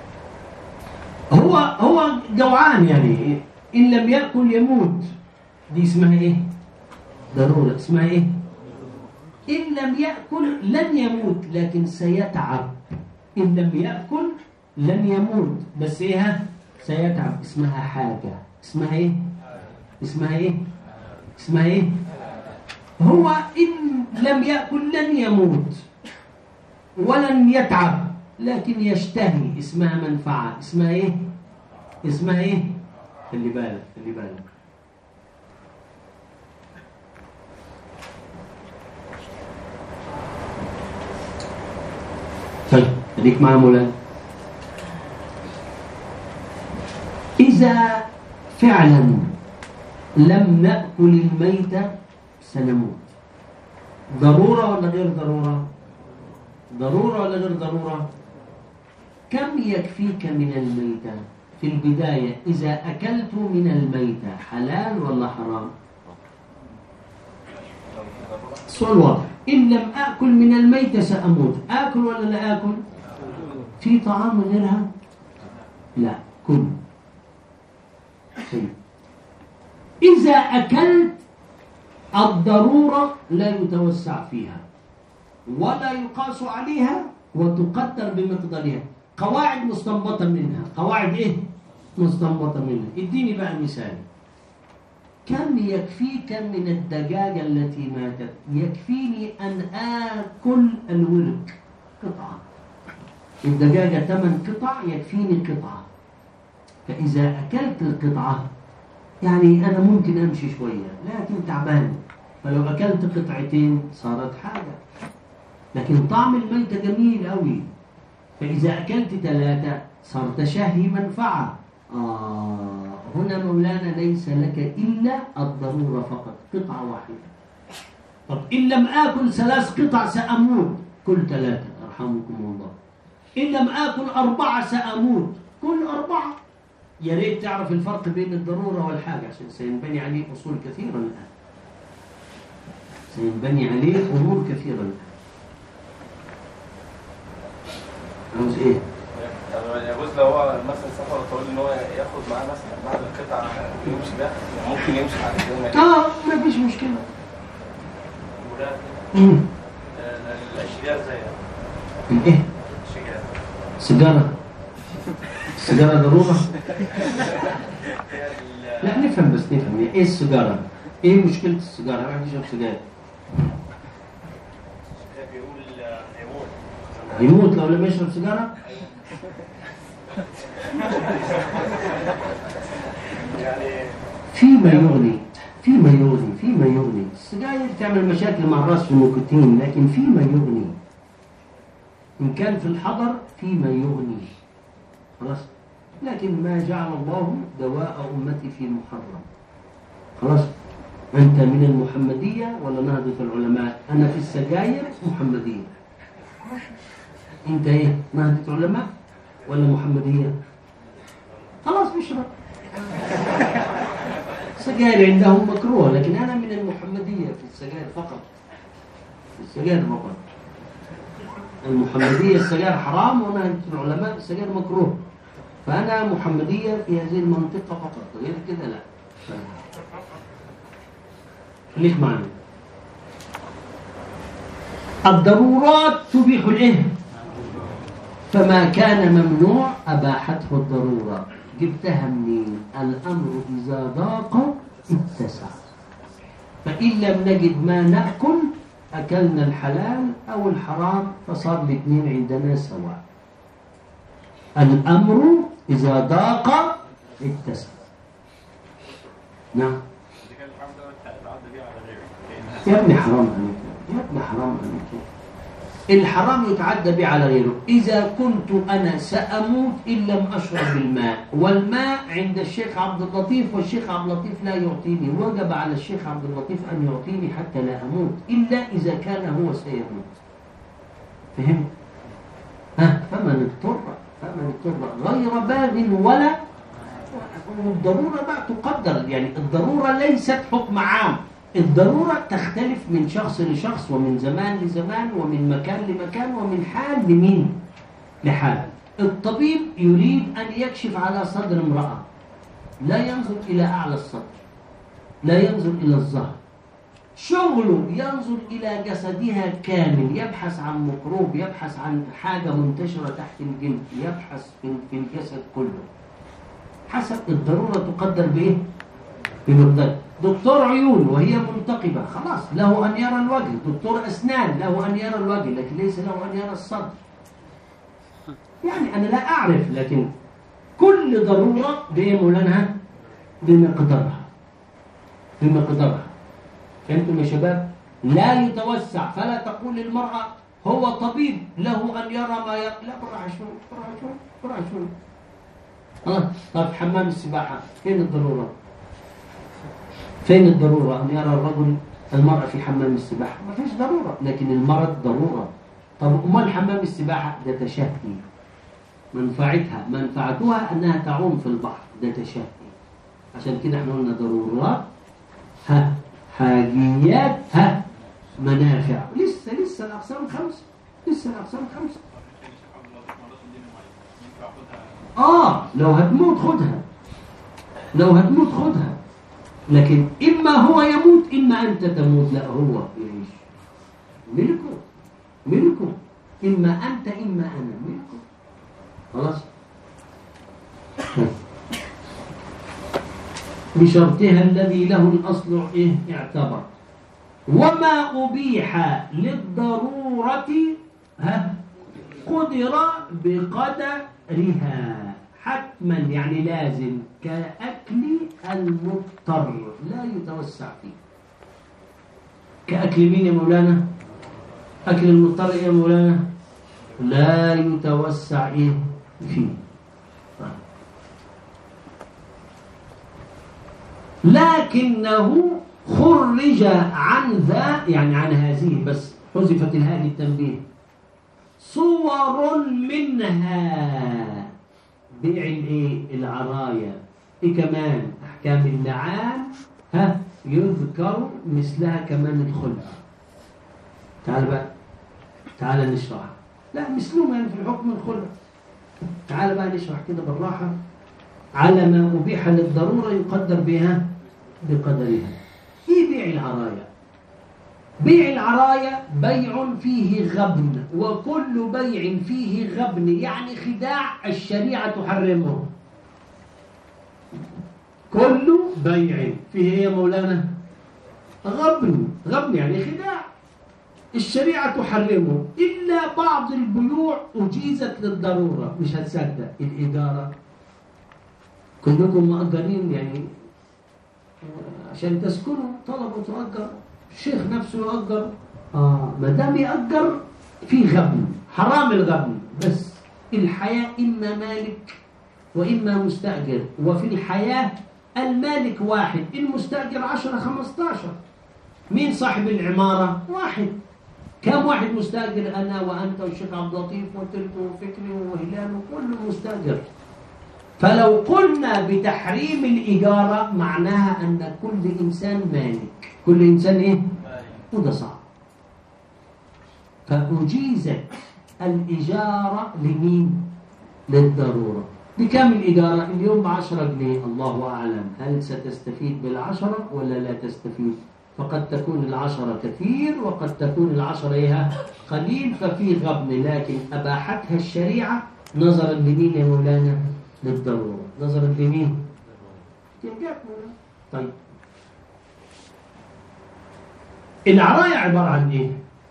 هو هو جوعان، يعني إن لم يأكل يموت، دي اسمها إيه؟ ضرورة. اسمها إيه؟ إن لم يأكل لن يموت لكن سيتعب. إن لم يأكل لن يموت بس إيه؟ سيتعب. اسمها حاجة. اسمها إيه؟ اسمها إيه؟ اسمها إيه؟ هو إن لم يأكل لن يموت ولن يتعب لكن يشتهي، اسمها منفعة. اسمها إيه؟ اسمها إيه؟ خلي بالك خلي بالك. طيب خليك معايا مولانا. إذا فعلا لم نأكل الميتة سنموت، ضرورة ولا غير ضرورة؟ ضرورة ولا غير ضرورة؟ كم يكفيك من الميتة؟ في البداية إذا أكلت من الميتة حلال ولا حرام؟ السؤال واضح. إن لم أكل من الميتة سأموت، آكل ولا لا آكل؟ في طعام غيرها؟ لا، كل. إذا أكلت الضرورة لا يتوسع فيها ولا يقاس عليها وتقدر بمقدارها. قواعد مستنبطة منها. قواعد إيه؟ مستنبطة منها. اديني بقى مثال. كم يكفيك من الدجاجة التي ماتت؟ يكفيني أن آكل الورك قطعة. الدجاجة ثمان قطع يكفيني قطعة. فإذا أكلت القطعة يعني أنا ممكن أمشي شوية لكن تعبان، فلو أكلت قطعتين صارت حاجة. لكن طعم الميتة جميل أوي، فإذا أكلت ثلاثة صار تشهي منفعة. آه هنا مولانا ليس لك إلا الضرورة فقط، قطعة واحدة. طب إن لم آكل ثلاث قطع سأموت، كل ثلاثة أرحمكم الله. إن لم آكل أربعة سأموت، كل أربعة. يا ريت تعرف الفرق بين الضرورة والحاجة عشان سينبني عليه أصول كثيرة الآن. سينبني عليه أمور كثيرة الآن. عاوز إيه؟ يجوز لو هو مثلا سفر طويل ان هو ياخد معاه مثلا بعض القطع ويمشي بيها، ممكن يمشي على كده. اه ما فيش مشكله. امم الاشجار زي الايه؟ الشجار. سيجاره. السيجاره ضروره؟ لا نفهم بس نفهم ايه السيجاره؟ ايه مشكله السيجاره؟ ما حدش يشرب سيجاره. بيقول هيموت. هيموت لو لم يشرب سيجاره؟ يعني فيما يغني فيما يغني فيما يغني. السجاير تعمل مشاكل مع الراس والنيكوتين، لكن فيما يغني. إن كان في الحضر فيما يغني خلاص. لكن ما جعل الله دواء أمتي في محرم خلاص. أنت من المحمدية ولا نهضة العلماء؟ أنا في السجاير محمدية. أنت إيه؟ نهضة علماء ولا محمدية؟ خلاص بشرب. السجاير عندهم مكروه، لكن أنا من المحمدية في السجاير فقط. في السجاير فقط. المحمدية السجاير حرام، ونهضة العلماء السجاير مكروه. فأنا محمدية في هذه المنطقة فقط، غير كده لا. خليك معنا. الضرورات تبيح الإيه؟ فما كان ممنوع أباحته الضرورة. جبتها منين؟ الأمر إذا ضاق اتسع. فإن لم نجد ما نأكل أكلنا الحلال أو الحرام، فصار الاثنين عندنا سواء. الأمر إذا ضاق اتسع. نعم يا ابني حرام عليك، يا ابني حرام عليك. الحرام يتعدى به على غيره. إذا كنت أنا سأموت إن لم أشرب الماء، والماء عند الشيخ عبد اللطيف والشيخ عبد اللطيف لا يعطيني، وجب على الشيخ عبد اللطيف أن يعطيني حتى لا أموت، إلا إذا كان هو سيموت. فهمت؟ ها فمن اضطر فمن اضطر غير باغ ولا. الضرورة بقى تقدر، يعني الضرورة ليست حكم عام. الضرورة تختلف من شخص لشخص، ومن زمان لزمان، ومن مكان لمكان، ومن حال لمين لحال. الطبيب يريد أن يكشف على صدر امرأة، لا ينظر إلى أعلى الصدر، لا ينظر إلى الظهر، شغله ينظر إلى جسدها كامل، يبحث عن ميكروب، يبحث عن حاجة منتشرة تحت الجلد، يبحث في الجسد كله. حسب الضرورة تقدر بإيه؟ بمقدار. دكتور عيون وهي منتقبة، خلاص له أن يرى الوجه. دكتور أسنان له أن يرى الوجه، لكن ليس له أن يرى الصدر. يعني أنا لا أعرف، لكن كل ضرورة بمولانها بمقدارها بمقدارها. فهمتم يا شباب؟ لا يتوسع. فلا تقول للمرأة هو طبيب له أن يرى ما يرى. لا، برع شوي برع شوي برع شوي. ها طيب حمام السباحة فين الضرورة؟ فين الضرورة أن يرى الرجل المرأة في حمام السباحة؟ ما فيش ضرورة، لكن المرض ضرورة. طب أمال حمام السباحة ده تشهي، منفعتها منفعتها أنها تعوم في البحر، ده تشهي. عشان كده احنا قلنا ضرورات، ها حاجيات، ها منافع. لسه لسه الأقسام خمسة، لسه الأقسام خمسة. آه لو هتموت خدها، لو هتموت خدها، لكن إما هو يموت إما أنت تموت. لا، هو يعيش، ملكه ملكه، إما أنت إما أنا، ملكه. خلاص. بشرطها الذي له الأصل إيه يعتبر. وما أبيح للضرورة ها قدر بقدرها حتما، يعني لازم، كأكل المضطر لا يتوسع فيه. كأكل مين يا مولانا؟ أكل المضطر يا مولانا لا يتوسع إيه فيه. لكنه خرج عن ذا، يعني عن هذه، بس حذفت الهاء للتنبيه، صور منها بيع الايه العرايا. ايه كمان؟ احكام اللعان، ها يذكر مثلها كمان الخلع. تعال بقى، تعال نشرح. لا مثلهم يعني في الحكم الخلع. تعال بقى نشرح كده بالراحه على ما أبيح للضرورة يقدر بها بقدرها. ايه بيع العرايا؟ بيع العرايا بيع فيه غبن، وكل بيع فيه غبن يعني خداع الشريعة تحرمه. كل بيع فيه ايه يا مولانا؟ غبن. غبن يعني خداع الشريعة تحرمه، إلا بعض البيوع أجيزت للضرورة. مش هتصدق، الإدارة كلكم مؤجرين يعني عشان تسكنوا، طلبوا تؤجر، الشيخ نفسه يؤجر. آه ما دام يأجر في غبن، حرام الغبن. بس الحياة إما مالك وإما مستأجر، وفي الحياة المالك واحد، المستأجر عشرة خمستاشر. مين صاحب العمارة؟ واحد. كم واحد مستأجر؟ أنا وأنت والشيخ عبد اللطيف وتركي وفكري وهلال وكل مستأجر. فلو قلنا بتحريم الإجارة معناها أن كل إنسان مالك، كل إنسان إيه؟ وده صعب. فأجيزت الإجارة لمين؟ للضرورة. بكم الإجارة؟ اليوم بعشرة جنيه، الله أعلم هل ستستفيد بالعشرة ولا لا تستفيد؟ فقد تكون العشرة كثير وقد تكون العشرة إيه؟ قليل، ففي غبن. لكن أباحتها الشريعة نظرا لمين يا مولانا؟ للضرورة. نظرا لمين؟ طيب العراية عبارة عن إيه؟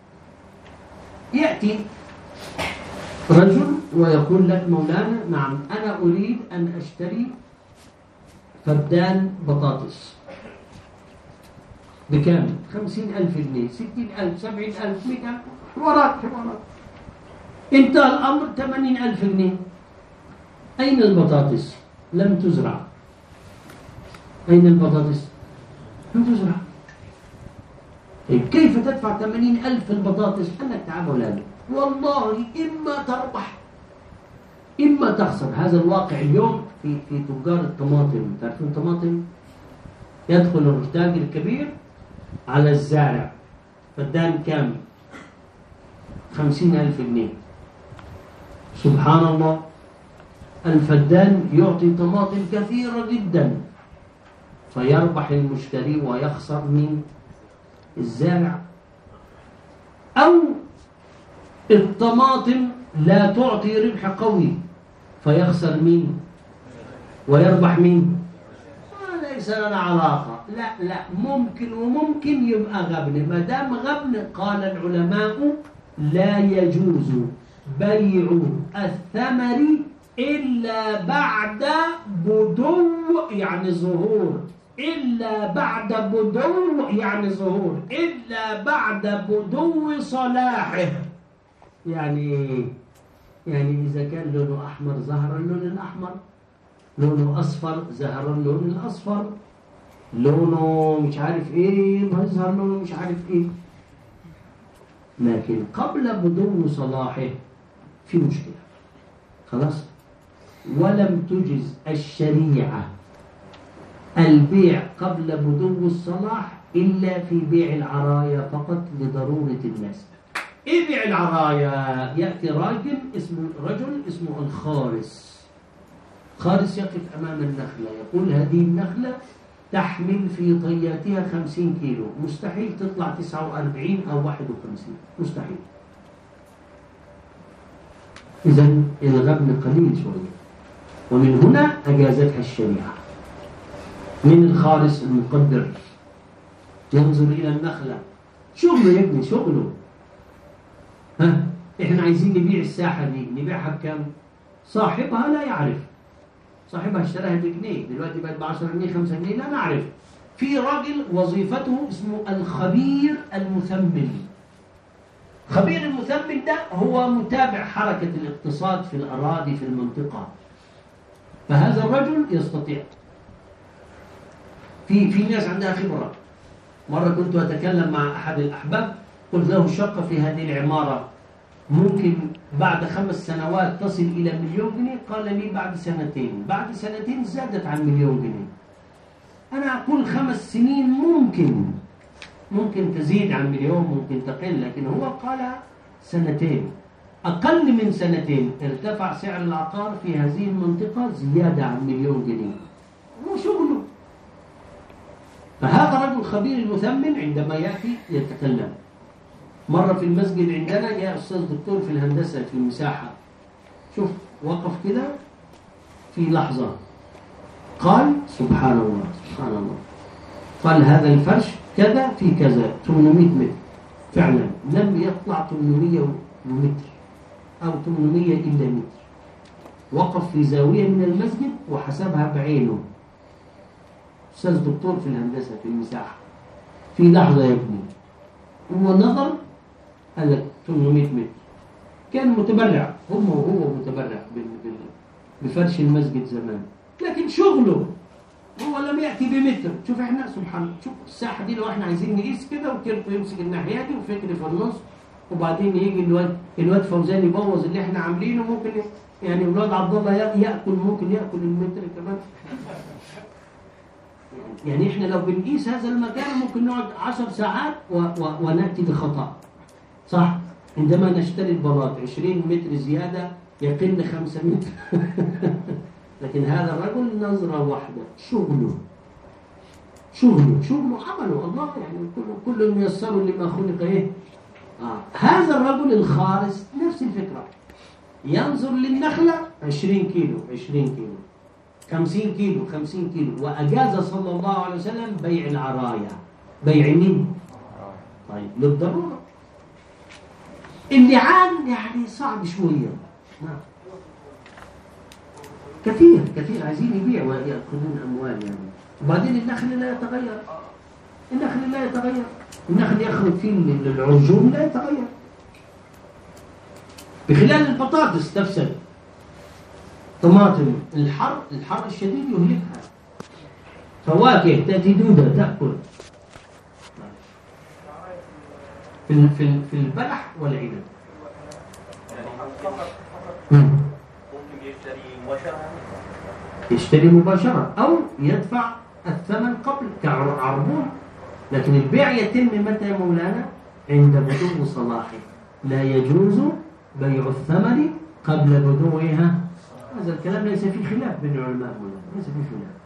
يأتي رجل ويقول لك مولانا نعم أنا أريد أن أشتري فدان بطاطس بكام؟ خمسين ألف جنيه، ستين ألف، سبعين ألف، مئة ألف، حوارات حوارات. انتهى الأمر ثمانين ألف جنيه. أين البطاطس؟ لم تزرع. أين البطاطس؟ لم تزرع. طيب كيف تدفع ثمانين ألف في البطاطس؟ قال لك تعال مولانا والله إما تربح إما تخسر. هذا الواقع اليوم في في تجار الطماطم. تعرفون الطماطم؟ يدخل التاجر الكبير على الزارع فدان كام؟ خمسين ألف جنيه. سبحان الله، الفدان يعطي طماطم كثيرة جدا، فيربح المشتري ويخسر من الزارع. أو الطماطم لا تعطي ربح قوي فيخسر مين ويربح مين؟ ليس لنا علاقة. لا لا، ممكن وممكن يبقى غبن. ما دام غبن قال العلماء لا يجوز بيع الثمر إلا بعد بدو يعني ظهور، إلا بعد بدو يعني ظهور، إلا بعد بدو صلاحه. يعني يعني إذا كان لونه أحمر ظهر اللون الأحمر، لونه أصفر ظهر اللون الأصفر، لونه مش عارف إيه مظهر لونه مش عارف إيه. لكن قبل بدو صلاحه في مشكلة خلاص. ولم تجز الشريعة البيع قبل بدو الصلاح إلا في بيع العرايا فقط لضرورة الناس. إيه بيع العرايا؟ يأتي راجل اسمه رجل اسمه الخارس. خارس يقف أمام النخلة يقول هذه النخلة تحمل في طياتها خمسين كيلو، مستحيل تطلع تسعة وأربعين أو واحد وخمسين، مستحيل. إذن الغبن قليل شوية، ومن هنا أجازتها الشريعة. من الخارس المقدر ينظر إلى النخلة، شغله يا ابني شغله. ها إحنا عايزين نبيع الساحة دي، نبيعها بكم؟ صاحبها لا يعرف، صاحبها اشتراها بجنيه، دلوقتي بقت بعشرة جنيه خمسة جنيه لا نعرف. في راجل وظيفته اسمه الخبير المثمن. خبير المثمن ده هو متابع حركة الاقتصاد في الأراضي في المنطقة. فهذا الرجل يستطيع. في في ناس عندها خبرة. مرة كنت أتكلم مع أحد الأحباب قلت له الشقة في هذه العمارة ممكن بعد خمس سنوات تصل إلى مليون جنيه. قال لي بعد سنتين. بعد سنتين زادت عن مليون جنيه. أنا أقول خمس سنين ممكن ممكن تزيد عن مليون، ممكن تقل، لكن هو قال سنتين. أقل من سنتين ارتفع سعر العقار في هذه المنطقة زيادة عن مليون جنيه. هو شغله. فهذا رجل خبير المثمن عندما يأتي يتكلم. مرة في المسجد عندنا يا أستاذ دكتور في الهندسة في المساحة، شوف وقف كده في لحظة قال سبحان الله سبحان الله، قال هذا الفرش كذا في كذا ثمانمائة متر. فعلا لم يطلع ثمانمائة متر أو ثمانمائة إلا متر. وقف في زاوية من المسجد وحسبها بعينه، أستاذ دكتور في الهندسة في المساحة، في لحظة يبني هو نظر قال لك ثمانمائة متر. كان متبرع، هم وهو متبرع بفرش المسجد زمان، لكن شغله هو لم يأتي بمتر. شوف احنا سبحان الله، شوف الساحة دي لو احنا عايزين نقيس كده وكيرف يمسك الناحية دي وفكري في النص، وبعدين يجي الواد الواد فوزان يبوظ اللي احنا عاملينه، ممكن يعني الواد عبد الله ياكل، ممكن ياكل المتر كمان. يعني احنا لو بنقيس هذا المكان ممكن نقعد عشر ساعات و... و... وناتي بخطأ. صح؟ عندما نشتري البلاط عشرين متر زيادة يقل خمسة متر. لكن هذا الرجل نظرة واحدة، شغله شغله شغله عمله الله، يعني كل كل ميسر لما خلق ايه؟ آه. هذا الرجل الخارس نفس الفكرة، ينظر للنخلة عشرين كيلو عشرين كيلو، خمسين كيلو خمسين كيلو. وأجاز صلى الله عليه وسلم بيع العرايا. بيع مين؟ طيب للضرورة. اللعان يعني صعب شوية، كثير كثير عايزين يبيع ويأخذون أموال يعني. وبعدين النخل لا يتغير، النخل لا يتغير، النخل يخرج فيه للعرجون لا يتغير، بخلال البطاطس تفسد، طماطم الحر الحر الشديد يهلكها، فواكه تأتي دودة تأكل. في في في البلح والعنب ممكن يشتري مباشرة، يشتري مباشرة أو يدفع الثمن قبل كعربون. لكن البيع يتم متى يا مولانا؟ عند بدو صلاحه. لا يجوز بيع الثمن قبل بدوها. هذا الكلام ليس فيه خلاف بين العلماء، ليس فيه خلاف.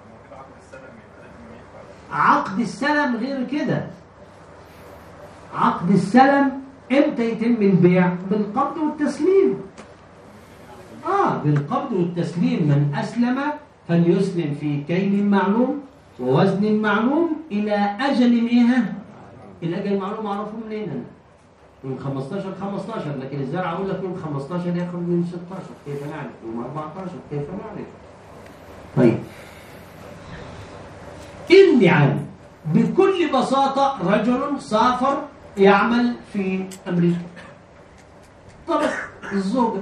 عقد السلم غير كده. عقد السلم امتى يتم البيع؟ بالقبض والتسليم. آه بالقبض والتسليم. من أسلم فليسلم في كيل معلوم ووزن معلوم إلى أجل إيه؟ الأجل المعلوم معروف منين أنا؟ من خمستاشر خمستاشر، لكن الزرع أقول لك يوم خمستاشر ياخذ من ستاشر، كيف نعرف؟ يوم أربعتاشر كيف نعرف؟ طيب اللعان بكل بساطة رجل سافر يعمل في أمريكا، طلب الزوجة،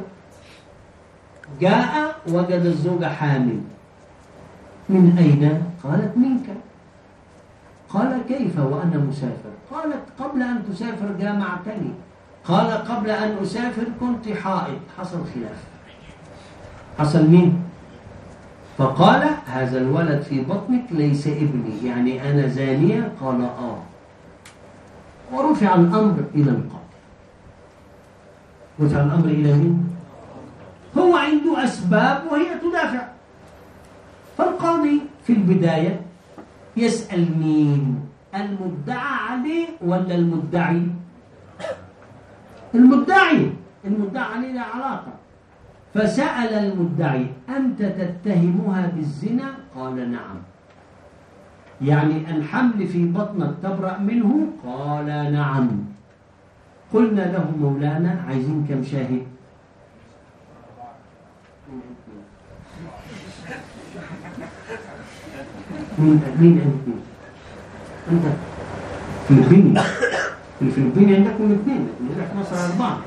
جاء وجد الزوجة حامل. من أين؟ قالت منك. قال كيف وأنا مسافر؟ قالت قبل أن تسافر جامعتني. قال قبل أن أسافر كنت حائض. حصل خلاف. حصل مين؟ فقال هذا الولد في بطنك ليس ابني، يعني أنا زانية. قال آه. ورفع الأمر إلى القاضي. رفع الأمر إلى مين؟ هو عنده أسباب وهي تدافع. فالقاضي في البداية يسأل مين؟ المدعى عليه ولا المدعي؟ المدعي. المدعى عليه لا علاقة. فسأل المدعي أنت تتهمها بالزنا؟ قال نعم. يعني الحمل في بطنك تبرأ منه؟ قال نعم. قلنا له مولانا عايزين كم شاهد؟ مين مين انت؟ انت فلبيني. في الفلبين عندكم اثنين، لكن هنا في مصر اربعه.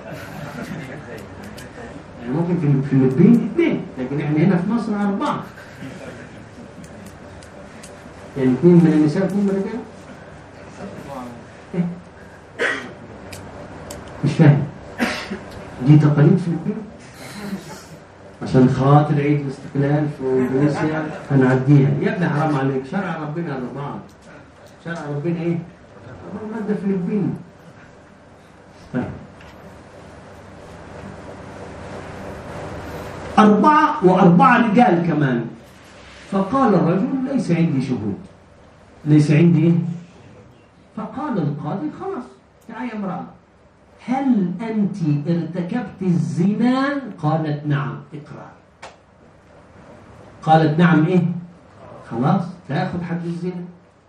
يعني ممكن في الفلبين اثنين، لكن احنا هنا في مصر اربعه. يعني اثنين من النساء واثنين من الرجال. إيه؟ مش فاهم. دي تقاليد فلبين. عشان خاطر عيد الاستقلال في اندونيسيا هنعديها. يا ابني حرام عليك، شرع ربنا أربعة. شرع ربنا ايه؟ مادة فلبيني. طيب أربعة وأربعة رجال كمان. فقال الرجل ليس عندي شهود. ليس عندي ايه؟ فقال القاضي خلاص تعالي يا امرأة، هل أنت ارتكبت الزنا؟ قالت نعم. اقرأ. قالت نعم ايه؟ خلاص تأخذ حد الزنا.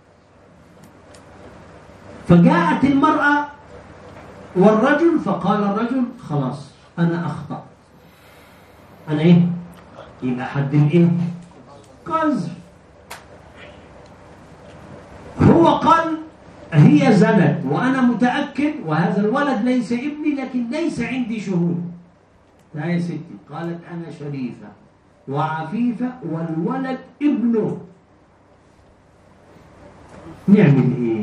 فجاءت المرأة والرجل، فقال الرجل خلاص أنا أخطأ. أنا إيه؟ يبقى حد الإيه؟ قذف. هو قال هي زنت وأنا متأكد وهذا الولد ليس ابني، لكن ليس عندي شهود. لا يا ستي. قالت أنا شريفة وعفيفة والولد ابنه. نعمل إيه؟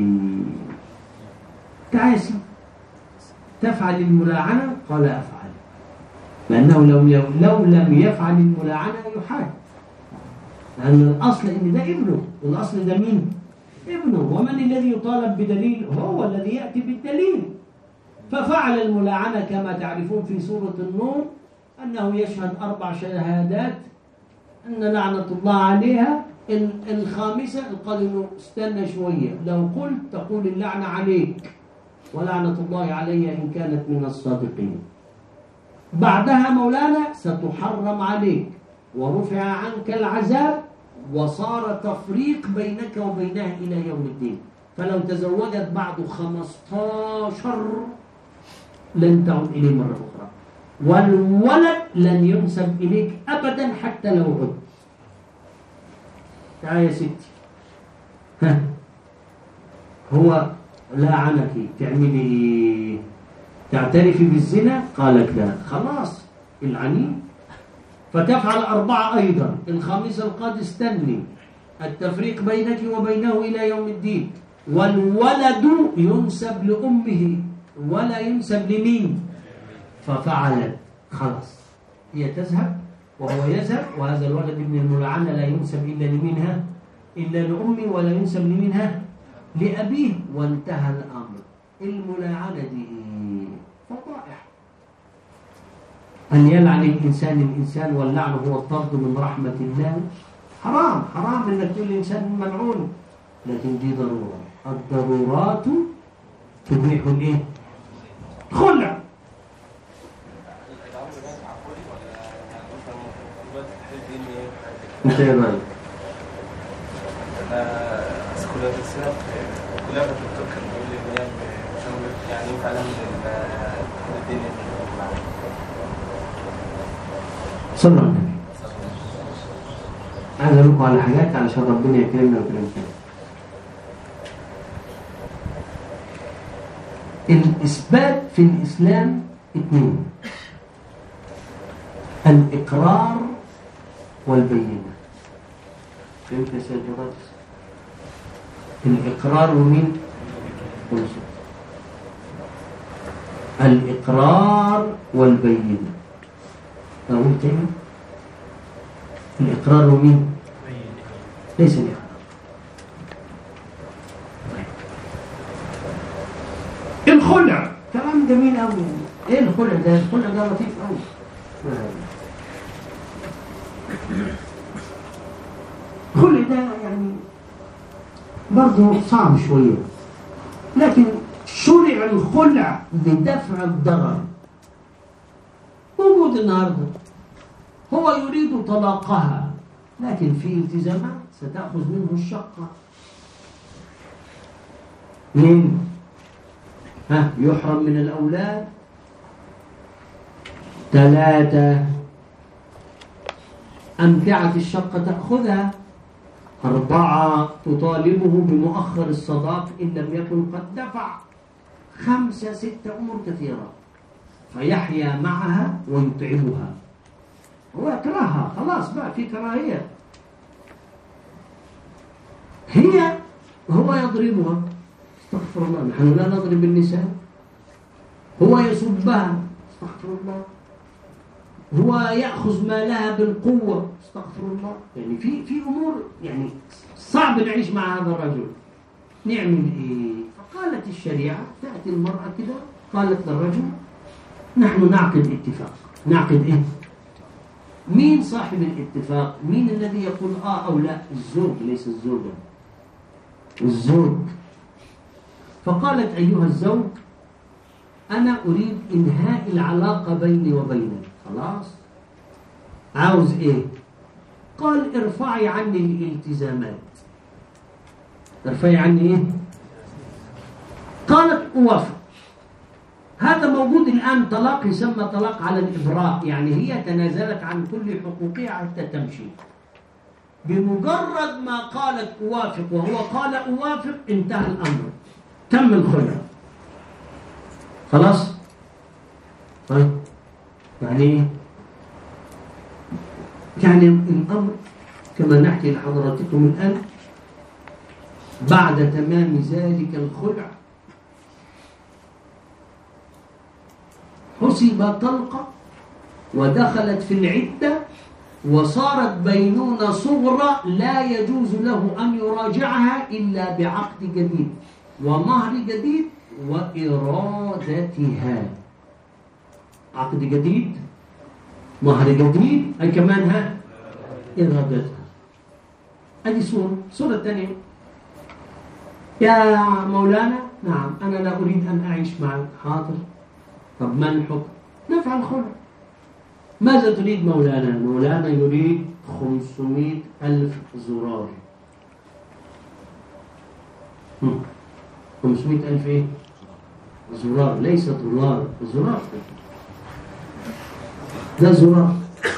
تعاسي تفعل الملاعنة؟ قال أفعل، لأنه لو لو لم يفعل الملاعنة يحاد، لأن الأصل إن ده ابنه، والأصل ده مين؟ ابنه. ومن الذي يطالب بدليل؟ هو الذي يأتي بالدليل. ففعل الملاعنة كما تعرفون في سورة النور، أنه يشهد أربع شهادات أن لعنة الله عليها. الخامسة قال له استنى شوية، لو قلت تقول اللعنة عليك ولعنة الله علي إن كانت من الصادقين. بعدها مولانا ستحرم عليك ورفع عنك العذاب وصار تفريق بينك وبينها إلى يوم الدين. فلو تزوجت بعد خمستاشر لن تعود إليه مرة أخرى، والولد لن ينسب إليك أبدا حتى لو عد. تعال يا ستي، ها هو لاعنك، تعملي ايه؟ تعترفي بالزنا؟ قالت لا، خلاص العنين. فتفعل أربعة أيضا. الخامسة القاد استني، التفريق بينك وبينه إلى يوم الدين، والولد ينسب لأمه ولا ينسب لمين؟ ففعلت، خلاص هي تذهب وهو يذهب، وهذا الولد ابن الملعنة لا ينسب إلا لمنها إلا لأمه، ولا ينسب لمنها لأبيه، وانتهى الأمر. الملاعنة دي فضائح. أن يلعن الإنسان الإنسان، واللعن هو الطرد من رحمة الله، حرام حرام أن كل إنسان ملعون، لكن دي ضرورة. الضرورات تبيح الإيه؟ خلع. انت ايه رايك؟ انا كلها في السنه كلها في الدكتور كان بيقول لي ان هي يعني ينفع نعمل الدنيا صلى الله عليه وسلم. عايز اقول لكم على حاجات علشان ربنا يكرمنا ويكرمكم. الاثبات في الاسلام اثنين: الاقرار والبينة. فهمت يا سيد الرئيس؟ الإقرار ومين؟ والصدق. الإقرار والبينة. أقول تاني؟ الإقرار ومين؟ ليس الإقرار. الخلع كلام جميل أوي. إيه الخلع ده؟ الخلع ده لطيف أوي. الخلع ده يعني برضه صعب شوية، لكن شرع الخلع لدفع الضرر. موجود النهارده، هو يريد طلاقها لكن في التزامات ستأخذ منه الشقة. من ها يحرم من الأولاد ثلاثة، أمتعة الشقة تأخذها. أربعة تطالبه بمؤخر الصداق إن لم يكن قد دفع. خمسة ستة أمور كثيرة، فيحيا معها ويطعمها. هو يكرهها، خلاص بقى في كراهية. هي هو يضربها، استغفر الله، نحن لا نضرب النساء. هو يسبها، استغفر الله. هو يأخذ مالها بالقوة، استغفر الله. يعني في في أمور يعني صعب نعيش مع هذا الرجل. نعمل إيه؟ فقالت الشريعة، تأتي المرأة كده قالت للرجل نحن نعقد اتفاق. نعقد إيه؟ مين صاحب الاتفاق؟ مين الذي يقول آه أو لا؟ الزوج ليس الزوجة، الزوج. فقالت أيها الزوج أنا أريد إنهاء العلاقة بيني وبينك. خلاص، عاوز إيه؟ قال ارفعي عني الالتزامات. ارفعي عني إيه؟ قالت أوافق. هذا موجود الآن، طلاق يسمى طلاق على الإبراء، يعني هي تنازلت عن كل حقوقها حتى تمشي. بمجرد ما قالت أوافق وهو قال أوافق انتهى الأمر، تم الخلع. خلاص؟ طيب يعني يعني الأمر كما نحكي لحضراتكم الآن بعد تمام ذلك الخلع حسب طلقة ودخلت في العدة وصارت بينونة صغرى لا يجوز له أن يراجعها إلا بعقد جديد ومهر جديد وإرادتها. عقد جديد، مهر جديد، أي كمان ها إرادتها. هذه صورة. صورة الثانية: يا مولانا نعم أنا لا أريد أن أعيش معك. حاضر، طب ما الحكم؟ نفعل الخلع. ماذا تريد مولانا؟ مولانا يريد خمسمائة ألف زرار. خمسمائة ألف إيه؟ زرار، ليس دولار، زرار. ده زرار.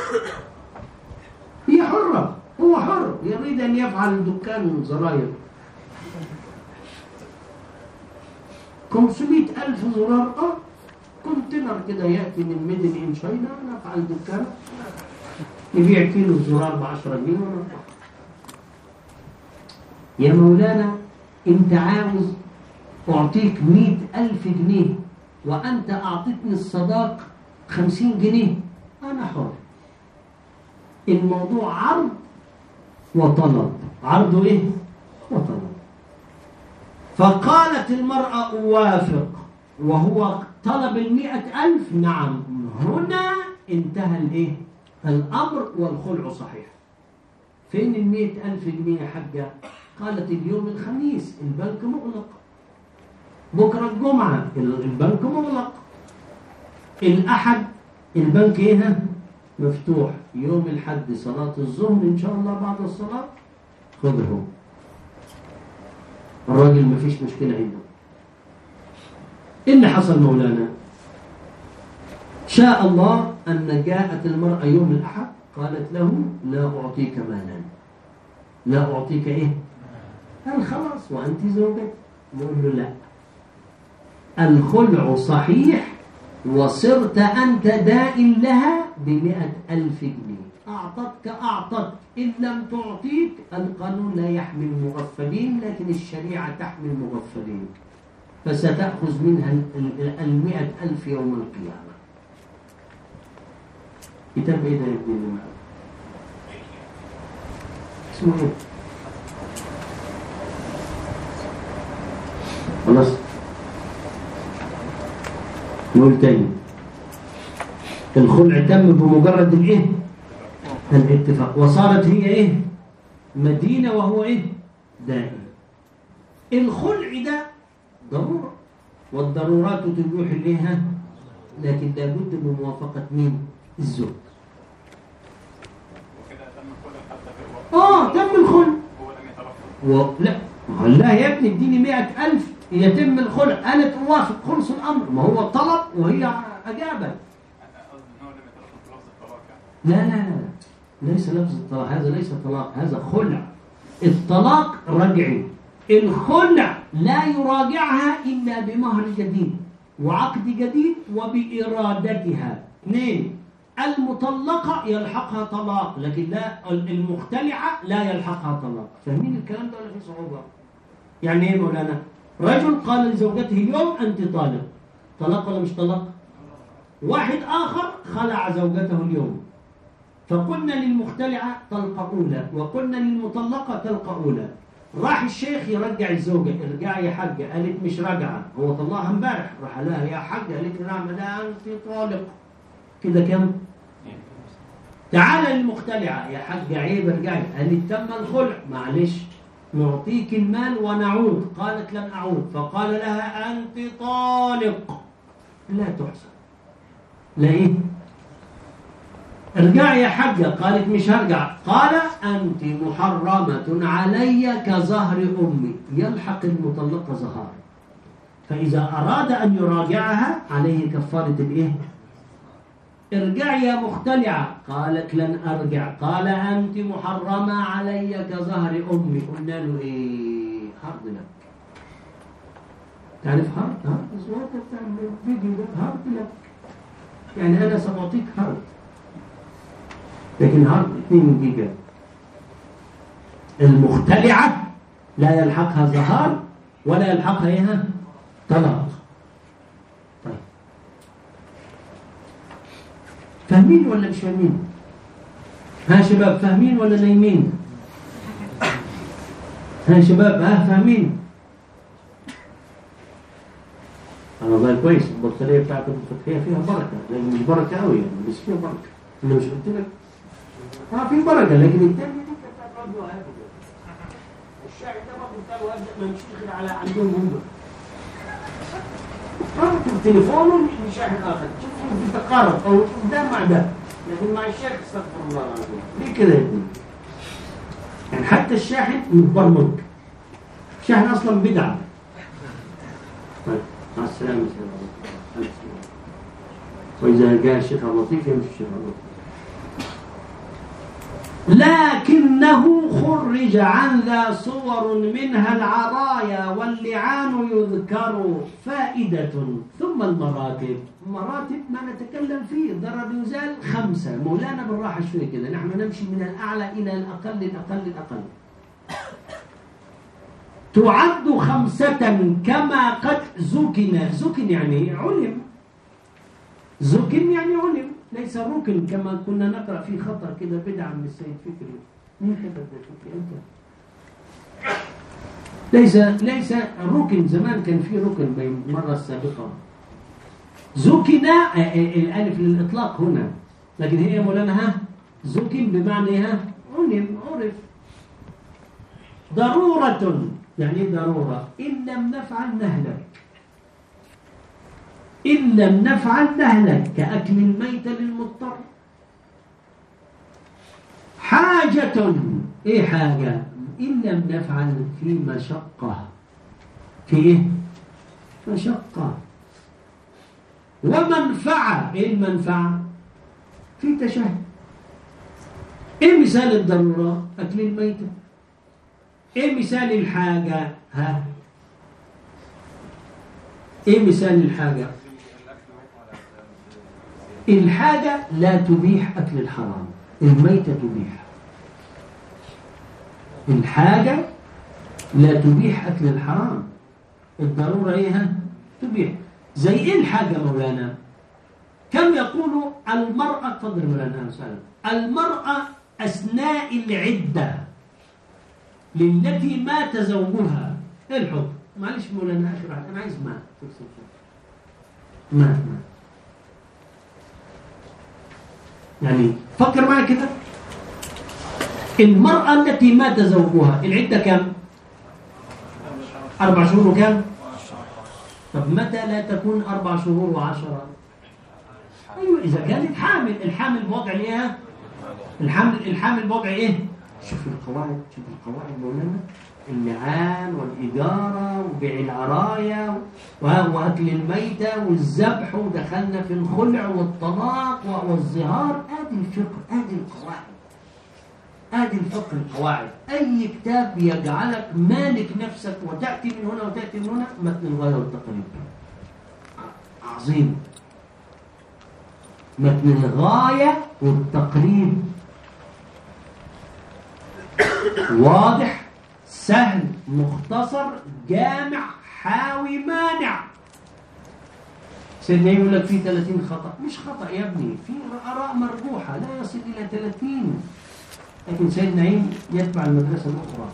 هي حرة، هو حر، يريد أن يفعل دكان زراير. خمسمائة ألف زرار. أه كونتينر كده يأتي من ميدن إن شاينا، نفعل دكان نبيع كيلو زرار بعشرة جنيه ونطلع. يا مولانا أنت عاوز أعطيك مئة ألف جنيه وأنت أعطيتني الصداق خمسين جنيه، أنا حر. الموضوع عرض وطلب. عرض إيه؟ وطلب. فقالت المرأة أوافق وهو طلب المئة ألف. نعم، هنا انتهى الإيه؟ الأمر والخلع صحيح. فين المئة ألف جنيه يا حاجة؟ قالت اليوم الخميس البنك مغلق، بكرة الجمعة البنك مغلق، الأحد البنك إيه؟ مفتوح، يوم الحد صلاة الظهر إن شاء الله بعد الصلاة خذهم. الراجل ما فيش مشكلة عنده. إيه اللي حصل مولانا؟ شاء الله أن جاءت المرأة يوم الأحد قالت له لا أعطيك مالا. لا أعطيك إيه؟ قال خلاص وأنت زوجتي. نقول له لا، الخلع صحيح وصرت أنت دائن لها بمئة ألف جنيه. أعطتك أعطت، إن لم تعطيك القانون لا يحمي المغفلين لكن الشريعة تحمي المغفلين، فستأخذ منها المئة ألف يوم القيامة. كتاب إيه ده يا ابني اللي معه؟ اسمه إيه؟ خلاص نقول تاني: الخلع تم بمجرد الايه؟ الاتفاق، وصارت هي ايه؟ مدينة وهو ايه؟ دائم. الخلع ده ضرورة، والضرورات تبيح الايه؟ لكن لابد بموافقة مين؟ الزوج. اه تم الخلع. و... لا والله يا ابني اديني مئة ألف يتم الخلع، قالت اوافق، خلص الامر. ما هو طلب وهي اجابت. لا لا لا ليس لفظ الطلاق، هذا ليس طلاق، هذا خلع. الطلاق رجعي، الخلع لا يراجعها الا بمهر جديد وعقد جديد وبارادتها. اثنين، المطلقه يلحقها طلاق لكن لا المختلعه لا يلحقها طلاق. فاهمين الكلام ده ولا في صعوبه؟ يعني ايه مولانا؟ رجل قال لزوجته اليوم أنت طالق، طلاق ولا مش طلاق؟ واحد آخر خلع زوجته اليوم، فقلنا للمختلعة طلقة أولى وقلنا للمطلقة طلقة أولى. راح الشيخ يرجع الزوجة، ارجعي يا حاجة، قالت مش راجعة، هو طلعها امبارح، راح لها يا حاجة، قالت نعم لا أنت طالق. كده كم؟ تعال للمختلعة يا حاجة عيب ارجعي، قالت تم الخلع، معلش نعطيك المال ونعود. قالت لن أعود، فقال لها أنت طالق. لا تحسن. لا إيه؟ ارجعي يا حاجة، قالت مش هرجع. قال أنت محرمة علي كظهر أمي، يلحق المطلقة زهار. فإذا أراد أن يراجعها عليه كفارة الإيه؟ ارجعي يا مختلعة، قالت لن أرجع. قال أنت محرمة علي كظهر أمي. قلنا له إيه؟ هارد لك. تعرف هارد؟ هارد صوتك بتاع الفيديو ده هارد لك، يعني أنا سأعطيك هارد، لكن هارد اثنين جيجا. المختلعة لا يلحقها زهار ولا يلحقها إيه طلاق. طيب فاهمين ولا مش فاهمين؟ ها شباب فاهمين ولا نايمين؟ ها شباب ها فاهمين؟ أنا والله كويس البطارية بتاعتكم الفقهية فيها بركة، لكن مش بركة قوي يعني، بس فيها بركة. أنا مش قلت لك؟ آه في بركة، لكن الثانية دي كانت برضه هكذا. الشاعر ده برضه كانوا أبدأ ما يمشيش غير على عندهم هم. ربطوا بتليفونه لشاحن آخر، شوفوا في تقارب أو ده مع ده، لكن مع الشيخ استغفر الله العظيم. ليه كده يا ابني؟ يعني حتى الشاحن متبرمج. الشاحن أصلا بدعة. طيب مع السلامة. وإذا جاء الشيخ اللطيف يمشي الشيخ اللطيف. لكنه خرج عن ذا صور منها العرايا واللعان يذكر فائدة. ثم المراتب، مراتب ما نتكلم فيه ضرر يزال خمسة. مولانا بالراحة شوي كده، نحن نمشي من الأعلى إلى الأقل الأقل الأقل. تعد خمسة كما قد زكن. زكن يعني علم، زكن يعني علم، ليس ركن كما كنا نقرأ في خطأ كده بدعة من السيد فكري. مين حفظ فكري أنت؟ ليس ليس ركن، زمان كان في ركن بين مرة السابقة. زكن الألف للإطلاق هنا، لكن هي مولانا ها زكن بمعنى ها علم عرف. ضرورة يعني ضرورة، إن لم نفعل نهلك، إن لم نفعل نهلك كأكل الميت للمضطر. حاجة، إيه حاجة؟ إن لم نفعل في مشقة، في إيه؟ مشقة. ومنفعة، إيه المنفعة؟ في تشهد. إيه مثال الضرورة؟ أكل الميتة. إيه مثال الحاجة؟ ها؟ إيه مثال الحاجة؟ الحاجة لا تبيح أكل الحرام، الميتة تبيح. الحاجة لا تبيح أكل الحرام، الضرورة إيه تبيح. زي إيه الحاجة مولانا؟ كم يقول المرأة، تفضل مولانا سؤال، المرأة أثناء العدة للتي مات زوجها، إيه الحكم؟ معلش مولانا آخر واحد، أنا عايز ماء. ماء ماء يعني فكر معي كده. المرأة التي مات زوجها العدة كم؟ أربع شهور وكم؟ طب متى لا تكون أربع شهور وعشرة؟ أيوة إذا كانت حامل. الحامل بوضع إيه؟ الحامل الحامل بوضع إيه؟ شوف القواعد، شوف القواعد مولانا، اللعان والإجارة وبيع العرايا وأكل الميتة والذبح، ودخلنا في الخلع والطلاق والزهار. آدي الفقه، آدي القواعد، آدي الفقه القواعد. أي كتاب يجعلك مالك نفسك وتأتي من هنا وتأتي من هنا. متن الغاية والتقريب عظيم، متن الغاية والتقريب واضح سهل مختصر جامع حاوي مانع. سيدنا يقول لك في ثلاثين خطأ. مش خطأ يا ابني، في آراء مرجوحة لا يصل إلى ثلاثين، لكن سيدنا عين يتبع المدرسة الأخرى.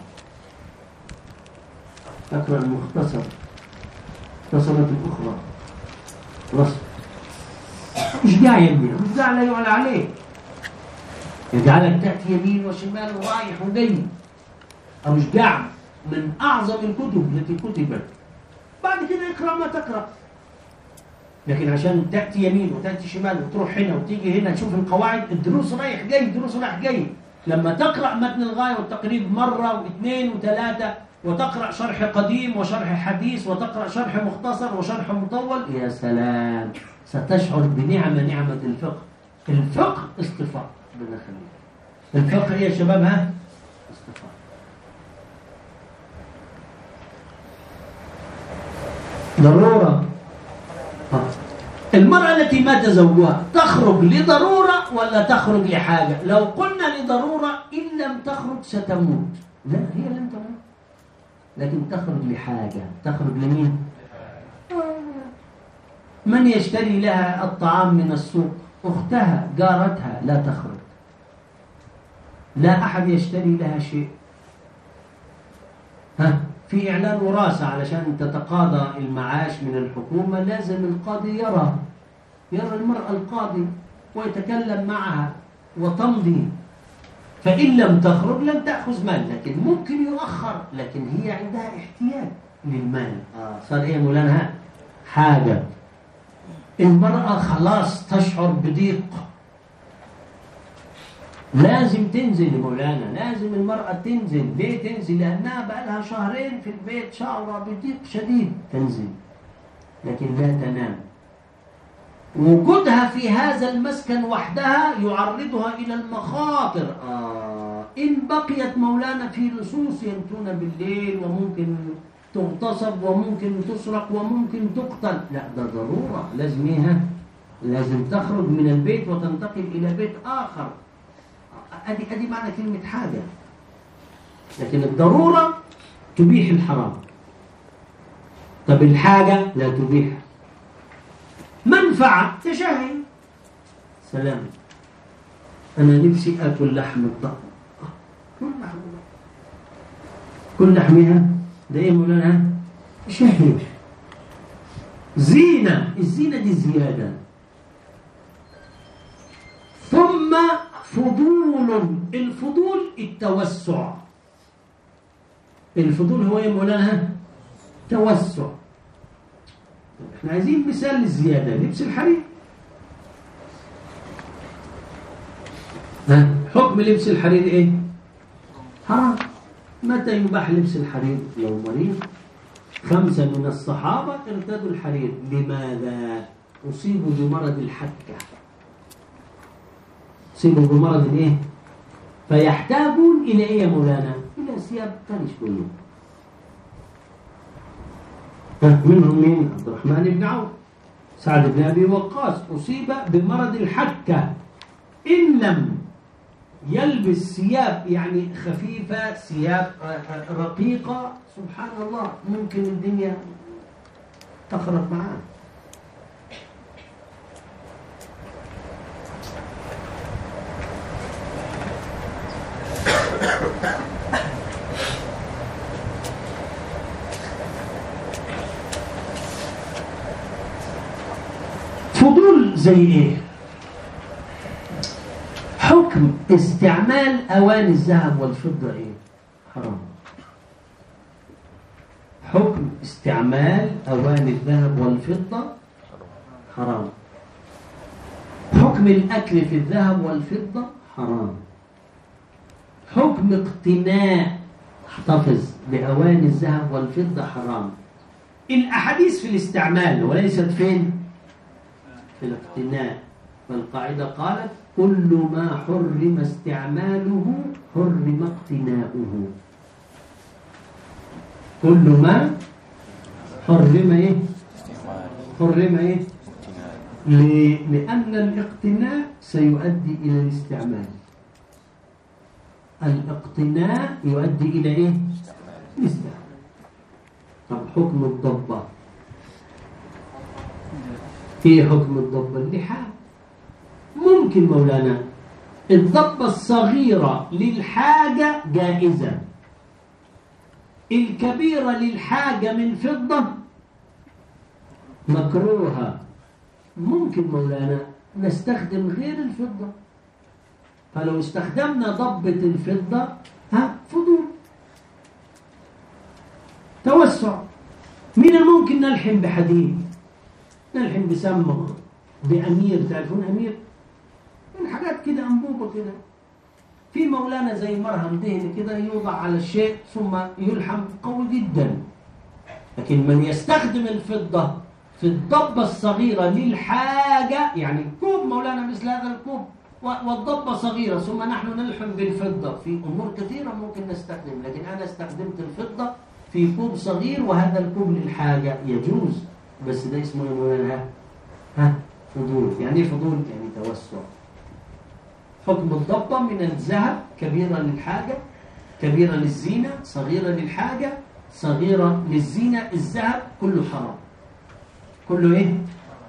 أقرأ المختصر، اختصرت الأخرى خلاص. مش داعي يا ابني، مش داعي لا يعلى عليه، يجعلك تأتي يمين وشمال ورايح وجاي. أو مش داعي، من أعظم الكتب التي كتبت. بعد كده اقرأ ما تقرأ، لكن عشان تأتي يمين وتأتي شمال وتروح هنا وتيجي هنا تشوف القواعد، الدروس رايح جاي، الدروس رايح جاي. لما تقرأ متن الغاية والتقريب مرة واثنين وثلاثة، وتقرأ شرح قديم وشرح حديث، وتقرأ شرح مختصر وشرح مطول، يا سلام، ستشعر بنعمة نعمة الفقه. الفقه اصطفاء بالنخلية. الفقه يا شباب ها اصطفاء. ضرورة. المرأة التي مات زوجها تخرج لضرورة ولا تخرج لحاجة؟ لو قلنا لضرورة إن لم تخرج ستموت. لا، هي لم تموت، لكن تخرج لحاجة. تخرج لمين؟ من يشتري لها الطعام من السوق؟ أختها جارتها لا تخرج. لا أحد يشتري لها شيء. ها في إعلان وراثة علشان تتقاضى المعاش من الحكومة، لازم القاضي يرى يرى المرأة القاضي ويتكلم معها وتمضي. فإن لم تخرج لم تأخذ مال، لكن ممكن يؤخر، لكن هي عندها احتياج للمال. آه صار إيه مولانا؟ حاجة. المرأة خلاص تشعر بضيق، لازم تنزل مولانا، لازم المرأة تنزل. ليه تنزل؟ لأنها بقى لها شهرين في البيت شعرة بضيق شديد، تنزل لكن لا تنام. وجودها في هذا المسكن وحدها يعرضها إلى المخاطر. آه إن بقيت مولانا في لصوص يمتون بالليل، وممكن تغتصب وممكن تسرق وممكن تقتل. لا ده ضرورة، لازم إيه؟ لازم تخرج من البيت وتنتقل إلى بيت آخر. أدي أدي معنى كلمة حاجة. لكن الضرورة تبيح الحرام. طب الحاجة لا تبيح. منفعة تشهي. سلام، أنا نفسي أكل لحم الضأن. كل لحم كل لحمها ده إيه مولانا؟ شهي. زينة، الزينة دي زيادة. ثم فضول، الفضول التوسع. الفضول هو ايه مولانا؟ توسع. احنا عايزين مثال للزيادة. لبس الحرير. ها حكم لبس الحرير ايه؟ حرام. متى يباح لبس الحرير؟ لو مريض. خمسة من الصحابة ارتدوا الحرير. لماذا؟ أصيبوا بمرض الحكة. أصيبوا بمرض الايه؟ فيحتاجون إلى ايه يا مولانا؟ إلى ثياب تنش كله. منهم مين؟ عبد الرحمن بن عوف، سعد بن أبي وقاص أصيب بمرض الحكة. إن لم يلبس ثياب يعني خفيفة، ثياب رقيقة، سبحان الله ممكن الدنيا تخرب معاه. فضول زي ايه؟ حكم استعمال اواني الذهب والفضة ايه؟ حرام. حكم استعمال اواني الذهب والفضة حرام. حكم الاكل في الذهب والفضة حرام. حكم اقتناء احتفظ باواني الذهب والفضة حرام. الاحاديث في الاستعمال وليست فين؟ في الاقتناء. فالقاعدة قالت كل ما حرم استعماله حرم اقتناؤه. كل ما حرم ايه؟ حرم ايه؟ لأن الاقتناء سيؤدي إلى الاستعمال. الاقتناء يؤدي إلى ايه؟ الاستعمال. طب حكم الضبة ايه؟ حكم الضبة اللحاف. ممكن مولانا الضبة الصغيرة للحاجة جائزة، الكبيرة للحاجة من فضة مكروهة. ممكن مولانا نستخدم غير الفضة. فلو استخدمنا ضبة الفضة ها فضول توسع. من الممكن نلحم بحديد، نلحم بسمغ، بأمير. تعرفون أمير؟ من حاجات كده أنبوبة كده. في مولانا زي مرهم دهن كده يوضع على الشيء ثم يلحم قوي جدا. لكن من يستخدم الفضة في الضبة الصغيرة للحاجة، يعني كوب مولانا مثل هذا الكوب والضبة صغيرة ثم نحن نلحم بالفضة، في أمور كثيرة ممكن نستخدم. لكن أنا استخدمت الفضة في كوب صغير وهذا الكوب للحاجة يجوز. بس ده اسمه مولانا ها فضول. يعني ايه فضول؟ يعني توسع. حكم الضبة من الذهب كبيرة للحاجة، كبيرة للزينة، صغيرة للحاجة، صغيرة للزينة. الذهب كله حرام، كله إيه؟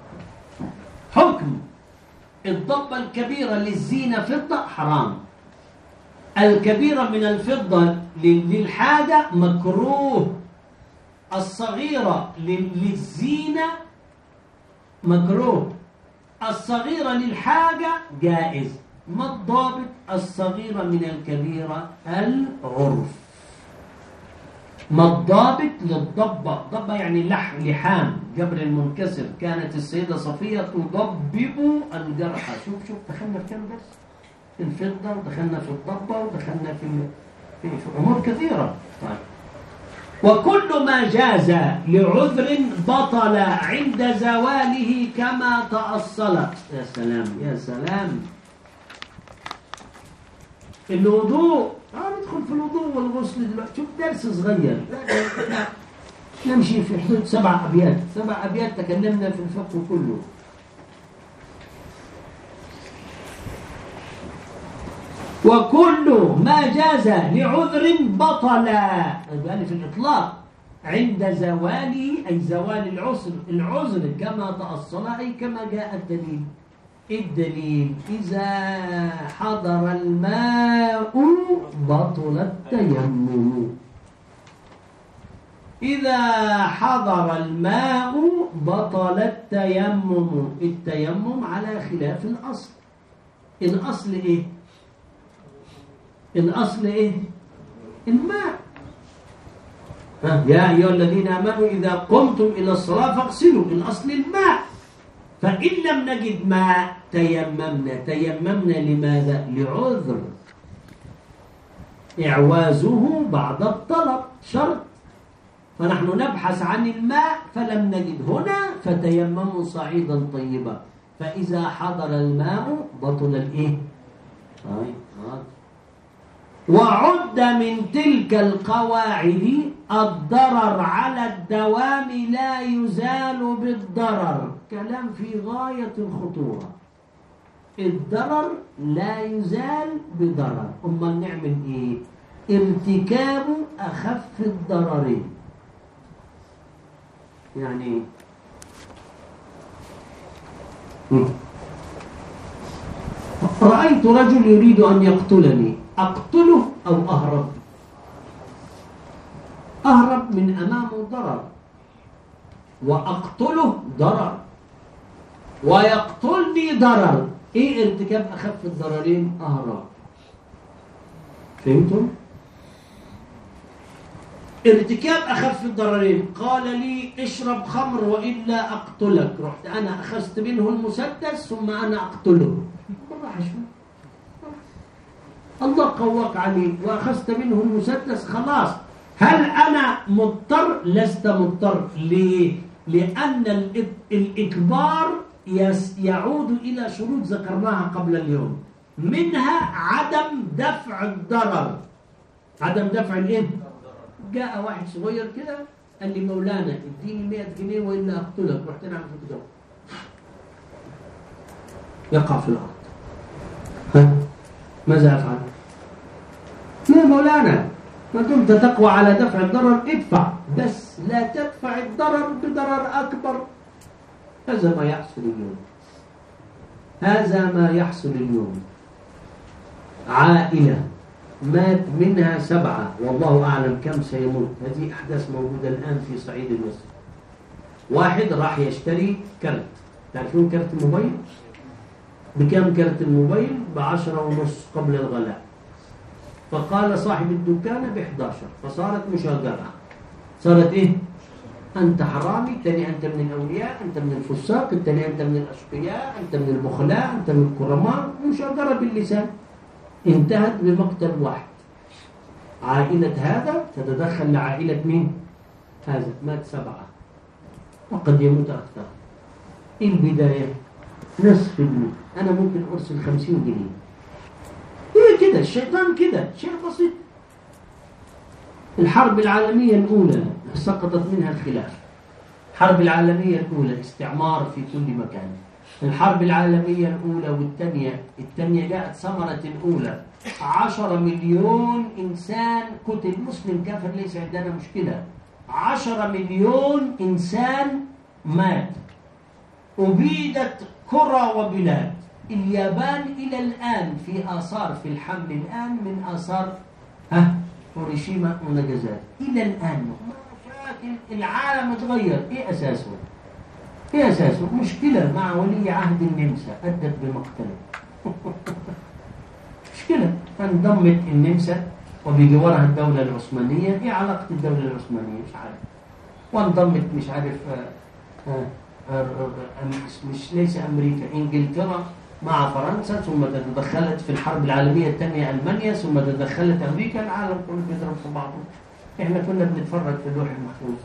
حكم. الضبة الكبيرة للزينة فضة حرام، الكبيرة من الفضة للحاجة مكروه، الصغيرة للزينة مكروه، الصغيرة للحاجة جائز. ما الضابط؟ الصغيرة من الكبيرة العرف. ما الضابط للضبة؟ ضبة يعني لح لحام جبر المنكسر. كانت السيدة صفية تضبب الجرحى. شوف شوف دخلنا في كم درس؟ في الفضة ودخلنا في الضبة ودخلنا في في, في أمور كثيرة. طيب. وكل ما جاز لعذر بطل عند زواله كما تأصل. يا سلام يا سلام. الوضوء، آه ندخل في الوضوء والغسل دلوقتي. شوف درس صغير، لا لا نمشي في حدود سبع أبيات. سبع أبيات تكلمنا في الفقه كله. وكل ما جاز لعذر بطل، يعني في الإطلاق، عند زواله أي زوال العسر العذر كما تأصل أي كما جاء الدليل. الدليل إذا حضر الماء بطل التيمم. إذا حضر الماء بطل التيمم. التيمم على خلاف الأصل. الأصل إيه؟ الأصل إيه؟ الماء. يا أيها الذين آمنوا إذا قمتم إلى الصلاة فاغسلوا. الأصل الماء. فإن لم نجد ماء تيممنا. تيممنا لماذا؟ لعذر. إعوازه بعد الطلب شرط. فنحن نبحث عن الماء فلم نجد هنا فتيمموا صعيدا طيبا. فإذا حضر الماء بطل الإيه؟ طيب. وعد من تلك القواعد الضرر على الدوام لا يزال بالضرر. كلام في غاية الخطورة. الضرر لا يزال بضرر. أما نعمل إيه؟ ارتكاب أخف الضررين. يعني رأيت رجل يريد أن يقتلني، أقتله أو أهرب؟ أهرب من أمامه ضرر، وأقتله ضرر، ويقتلني ضرر. إيه ارتكاب أخف الضررين؟ أهرب. فهمتم؟ ارتكاب أخف الضررين. قال لي اشرب خمر وإلا أقتلك. رحت أنا أخذت منه المسدس ثم أنا أقتله. الله قواك عليه وأخذت منه المسدس، خلاص. هل أنا مضطر؟ لست مضطر. ليه؟ لأن الإجبار يعود إلى شروط ذكرناها قبل اليوم، منها عدم دفع الضرر. عدم دفع الإيه؟ جاء واحد صغير كده قال لي مولانا اديني مئة جنيه وإلا أقتلك. رحت أنا عملت كده، يقع في الأرض. ها؟ ماذا أفعل؟ يا مولانا ما دمت تقوى على دفع الضرر ادفع، بس لا تدفع الضرر بضرر أكبر. هذا ما يحصل اليوم. هذا ما يحصل اليوم. عائلة مات منها سبعة والله أعلم كم سيموت. هذه أحداث موجودة الآن في صعيد مصر. واحد راح يشتري كرت. تعرفون كرت الموبايل؟ بكم كرت الموبايل؟ بعشرة ونص قبل الغلاء. فقال صاحب الدكانة بإحداشر، فصارت مشاجرة. صارت إيه؟ أنت حرامي، الثاني أنت من الأولياء، أنت من الفساق، الثاني أنت من الأشقياء، أنت من البخلاء، أنت من الكرماء. مشاجرة باللسان انتهت بمقتل واحد. عائلة هذا تتدخل لعائلة مين؟ هذا مات سبعة وقد يموت أكثر. البداية نصف الموت. أنا ممكن أرسل خمسين جنيه. هي كده الشيطان كده، شيء بسيط. الحرب العالمية الأولى سقطت منها الخلاف. الحرب العالمية الأولى استعمار في كل مكان. الحرب العالمية الأولى والثانية، الثانية جاءت ثمرة الأولى. عشرة مليون إنسان قتل، مسلم كافر ليس عندنا مشكلة. عشرة مليون إنسان مات، أبيدت قرى وبلاد. اليابان إلى الآن في آثار، في الحمل الآن من آثار ها هيروشيما وناجازاكي إلى الآن. مشاكل العالم اتغير. إيه أساسه؟ إيه أساسه؟ مشكلة مع ولي عهد النمسا أدت بمقتله. مشكلة. انضمت النمسا وبجوارها الدولة العثمانية. إيه علاقة الدولة العثمانية؟ مش عارف. وانضمت مش عارف آه آه آه مش ليس أمريكا، إنجلترا مع فرنسا، ثم تدخلت في الحرب العالمية الثانية ألمانيا، ثم تدخلت أمريكا. العالم كله بيضرب في بعضه. إحنا كنا بنتفرج في اللوح المحفوظ.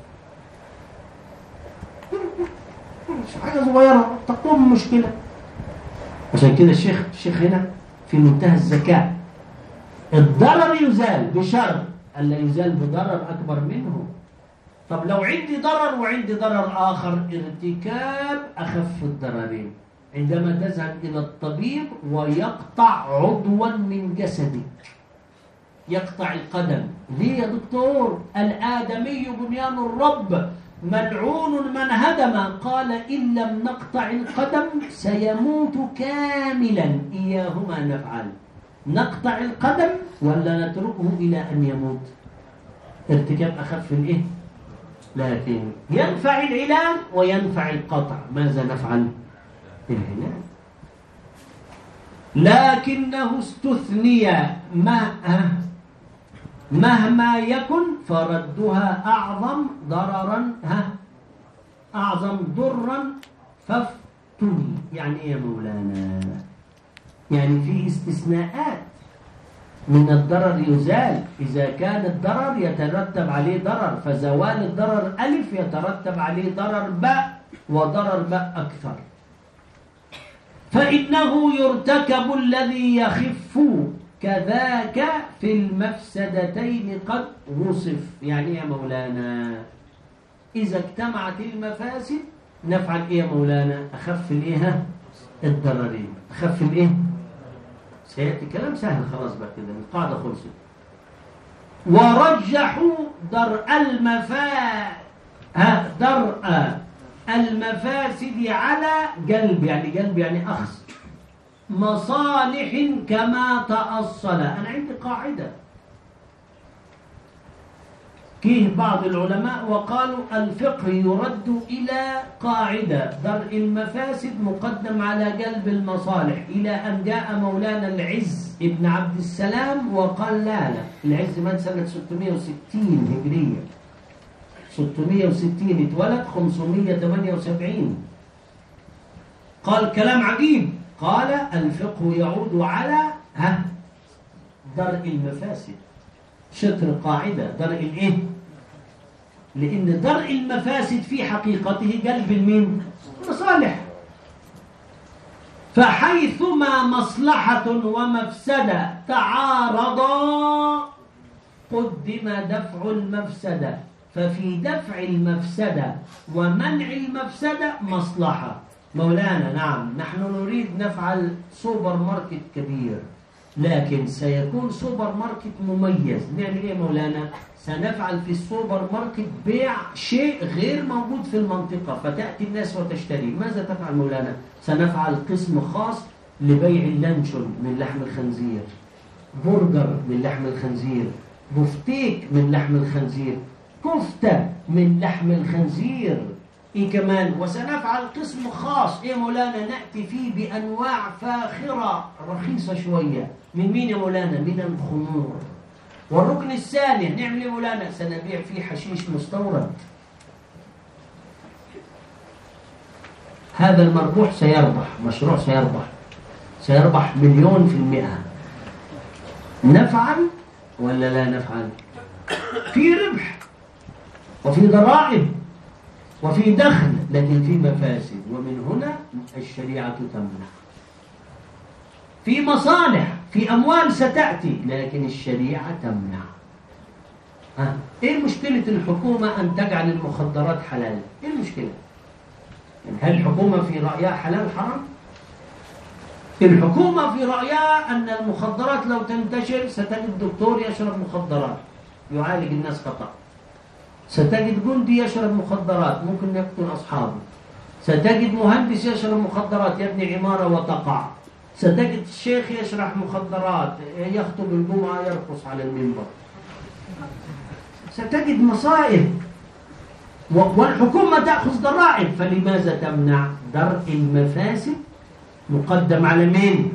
حاجة صغيرة تقوم مشكلة. عشان كده الشيخ الشيخ هنا في منتهى الذكاء. الضرر يزال بشرط ألا يزال بضرر أكبر منه. طب لو عندي ضرر وعندي ضرر آخر، ارتكاب أخف الضررين. عندما تذهب إلى الطبيب ويقطع عضوا من جسدك، يقطع القدم. ليه يا دكتور؟ الآدمي بنيان الرب، ملعون من هدم. قال إن لم نقطع القدم سيموت كاملا. إياهما نفعل، نقطع القدم ولا نتركه إلى أن يموت؟ ارتكاب أخف الإيه؟ لكن ينفع العلاج وينفع القطع. ماذا نفعل؟ العلاج. لكنه استثني ما مهما يكن فردها أعظم ضررا ها أعظم ضرا فافتني. يعني إيه يا مولانا؟ يعني في استثناءات. من الضرر يزال إذا كان الضرر يترتب عليه ضرر، فزوال الضرر ألف يترتب عليه ضرر باء، وضرر باء أكثر. فإنه يرتكب الذي يخف كذاك في المفسدتين قد وصف. يعني يا مولانا إذا اجتمعت المفاسد نفعل إيه يا مولانا؟ أخف الإيه؟ الضررين. أخف الإيه؟ سيأتي كلام سهل خلاص بقى كده، القاعدة خلصت. ورجحوا درء المفا ها درء المفاسد على جلب، يعني جلب يعني أخذ مصالح كما تأصل. أنا عندي قاعدة كيه بعض العلماء وقالوا الفقه يرد إلى قاعدة درء المفاسد مقدم على جلب المصالح، إلى أن جاء مولانا العز ابن عبد السلام وقال لا لا، العز مات سنة ستمائة وستين هجرية، ستمائة وستين اتولد خمسمائة وثمانية وسبعين. قال كلام عجيب، قال الفقه يعود على ها درء المفاسد. شطر قاعدة درء الايه؟ لأن درء المفاسد في حقيقته جلب المين؟ المصالح. فحيثما مصلحة ومفسدة تعارضا قدم دفع المفسدة، ففي دفع المفسدة ومنع المفسدة مصلحة. مولانا نعم نحن نريد نفعل سوبر ماركت كبير، لكن سيكون سوبر ماركت مميز. نعمل ايه مولانا؟ سنفعل في السوبر ماركت بيع شيء غير موجود في المنطقة فتأتي الناس وتشتري. ماذا تفعل مولانا؟ سنفعل قسم خاص لبيع اللانشون من لحم الخنزير، برجر من لحم الخنزير، بفتيك من لحم الخنزير، كفتة من لحم الخنزير. إيه كمان؟ وسنفعل قسم خاص إيه مولانا؟ نأتي فيه بأنواع فاخرة رخيصة شوية. من مين يا مولانا؟ من الخمور. والركن الثاني نعمل إيه مولانا؟ سنبيع فيه حشيش مستورد. هذا المربوح سيربح، مشروع سيربح سيربح مليون في المئة. نفعل ولا لا نفعل؟ في ربح وفي ضرائب وفي دخل، لكن في مفاسد، ومن هنا الشريعة تمنع. في مصالح، في أموال ستأتي، لكن الشريعة تمنع. ها؟ إيه مشكلة الحكومة أن تجعل المخدرات حلال؟ إيه المشكلة؟ يعني هل الحكومة في رأيها حلال حرام؟ الحكومة في رأيها أن المخدرات لو تنتشر ستجد دكتور يشرب مخدرات يعالج الناس خطأ، ستجد جندي يشرب مخدرات ممكن يقتل أصحابه. ستجد مهندس يشرب مخدرات يبني عمارة وتقع. ستجد الشيخ يشرح مخدرات يخطب الجمعة يرقص على المنبر. ستجد مصائب، والحكومة تأخذ ضرائب، فلماذا تمنع؟ درء المفاسد مقدم على مين؟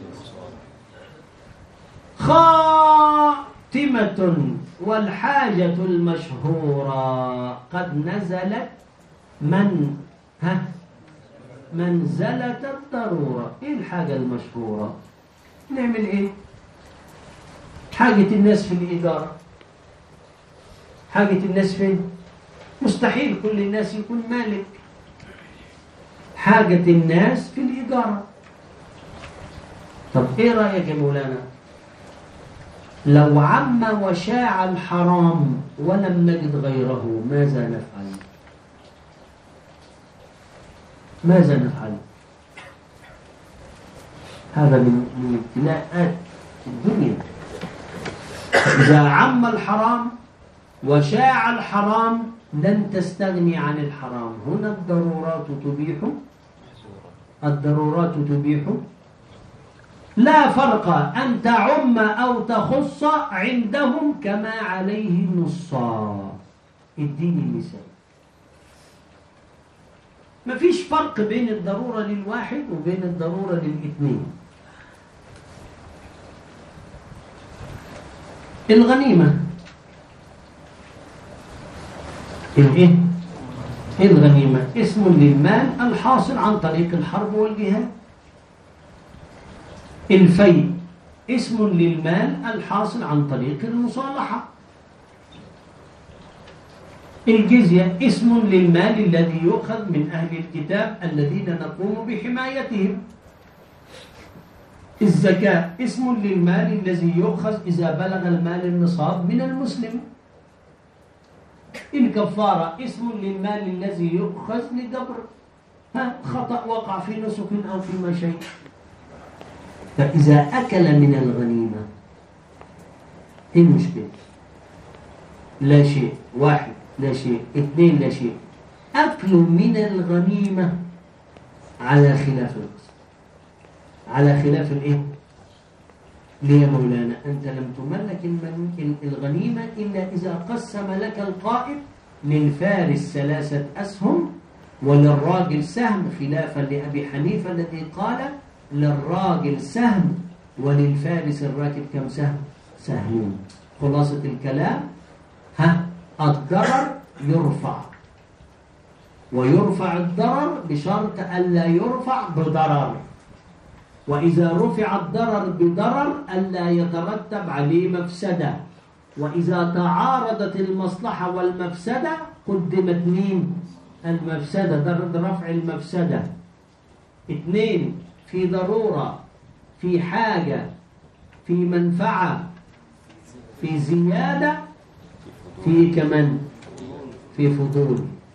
خاتمة والحاجة المشهورة قد نزلت من ها منزلة الضرورة. ايه الحاجة المشهورة؟ نعمل ايه؟ حاجة الناس في الإدارة. حاجة الناس فين؟ مستحيل كل الناس يكون مالك. حاجة الناس في الإدارة. طب ايه رأيك يا مولانا لو عم وشاع الحرام ولم نجد غيره، ماذا نفعل؟ ماذا نفعل؟ هذا من ابتلاءات الدنيا. إذا عم الحرام وشاع الحرام لن تستغني عن الحرام. هنا الضرورات تبيح الضرورات تبيح. لا فرق أن تعم أو تخص عندهم كما عليه نصا. اديني مثال. ما فيش فرق بين الضرورة للواحد وبين الضرورة للاثنين. الغنيمة الايه؟ الغنيمة اسم للمال الحاصل عن طريق الحرب والجهاد. الفيء اسم للمال الحاصل عن طريق المصالحة. الجزية اسم للمال الذي يؤخذ من أهل الكتاب الذين نقوم بحمايتهم. الزكاة اسم للمال الذي يؤخذ إذا بلغ المال النصاب من المسلم. الكفارة اسم للمال الذي يؤخذ لجبر ها خطأ وقع في نسك أو في مشي. فإذا أكل من الغنيمة إيه المشكلة؟ لا شيء. واحد لا شيء. اثنين لا شيء. أكل من الغنيمة على خلاف القسم. على خلاف الإيه؟ ليه يا مولانا؟ أنت لم تملك الغنيمة إلا إذا قسم لك القائد للفارس ثلاثة أسهم وللراجل سهم، خلافا لأبي حنيفة الذي قال للراجل سهم وللفارس الراكب كم سهم؟ سهمين. خلاصة الكلام ها الضرر يرفع، ويرفع الضرر بشرط ألا يرفع بضرر. وإذا رفع الضرر بضرر ألا يترتب عليه مفسدة. وإذا تعارضت المصلحة والمفسدة قدمت مين؟ المفسدة، ضرر رفع المفسدة. اثنين، في ضرورة، في حاجة، في منفعة، في زيادة، في كمان في فضول.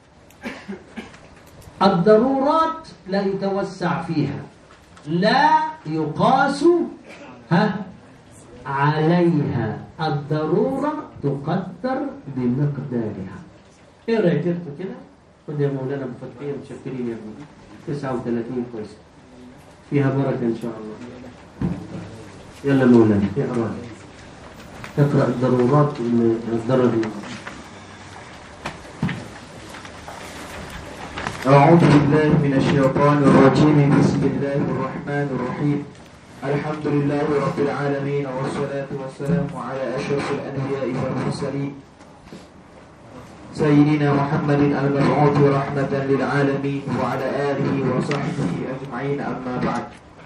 الضرورات لا يتوسع فيها، لا يقاس ها عليها. الضرورة تقدر بمقدارها. ايه رأيك كده؟ خد يا مولانا مفتحين متشكرين يا ابني. تسعة وثلاثين كويس فيها بركة إن شاء الله. يلا مولانا اقرأ اقرأ الضرورات الضرر. أعوذ بالله من الشيطان الرجيم. بسم الله الرحمن الرحيم. الحمد لله رب العالمين، والصلاة والسلام على أشرف الأنبياء والمرسلين سيدنا محمد المبعوث رحمة للعالمين وعلى آله وصحبه أجمعين. أما بعد،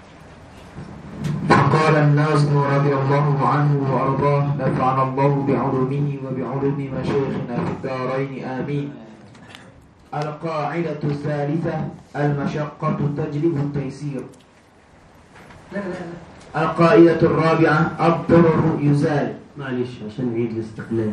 فقال الناظم رضي الله عنه وأرضاه: نفعنا الله بعلومه وبعلوم مشايخنا في الدارين آمين. القاعدة الثالثة: المشقة تجلب التيسير. لا لا لا. القاعدة الرابعة: الضرر يزال. معلش عشان نعيد الاستقلال.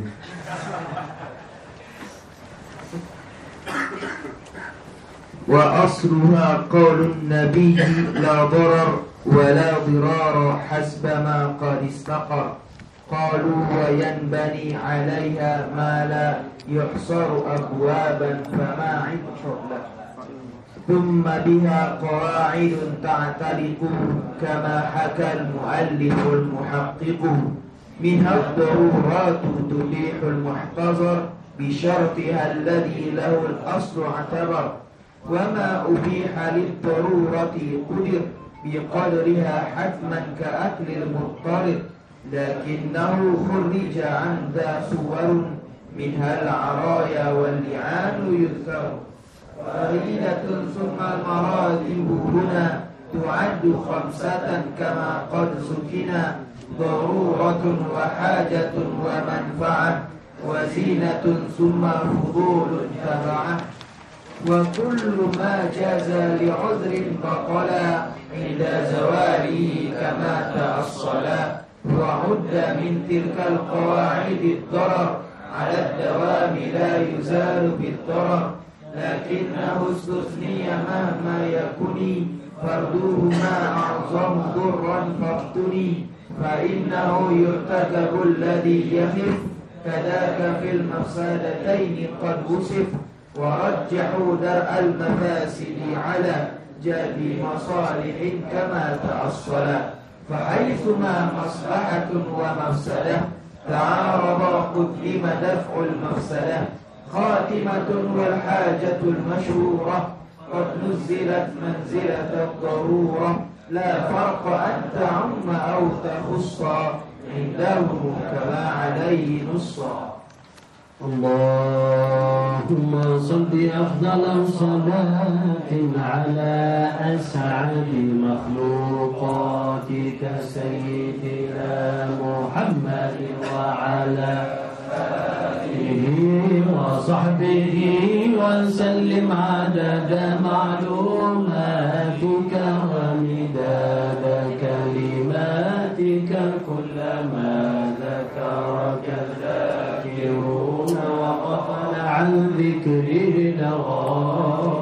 وأصلها قول النبي: لا ضرر ولا ضرار حسب ما قد استقر. قالوا وينبني عليها ما لا يحصر أبوابا فما عد ثم بها قواعد تعتلق كما حكى المؤلف المحقق منها الضرورات تبيح المحتضر بشرطها الذي له الأصل اعتبر وما أبيح للضرورة قدر بقدرها حتما كأكل المضطرب لكنه خرج عن ذا صور منها العرايا واللعان يذكر فريدة ثم المراتب هنا تعد خمسة كما قد سكنا ضرورة وحاجة ومنفعة وزينة ثم فضول تبعه وكل ما جاز لعذر بطلا عند زواله كما تأصلا وعد من تلك القواعد الضرر على الدوام لا يزال بالضرر لكنه استثني مهما يكن فردوهما أعظم ضرا فاقتني فإنه يرتكب الذي يخف كذاك في المفسدتين قد وصف ورجحوا درء المفاسد على جلب مصالح كما تأصلا فحيثما مصلحة ومفسدة تعارضا قدم دفع المفسدة خاتمة والحاجة المشهورة قد نزلت منزلة الضرورة لا فرق أن تعم أو تخص عندهم كما عليه نصا اللهم صل أفضل صلاة على أسعد مخلوقاتك سيدنا محمد وعلى آله وصحبه وسلم عدد معلوماتك ومداد كلماتك كلما ذكرك الذاكرون وغفل عن ذكره لغافلون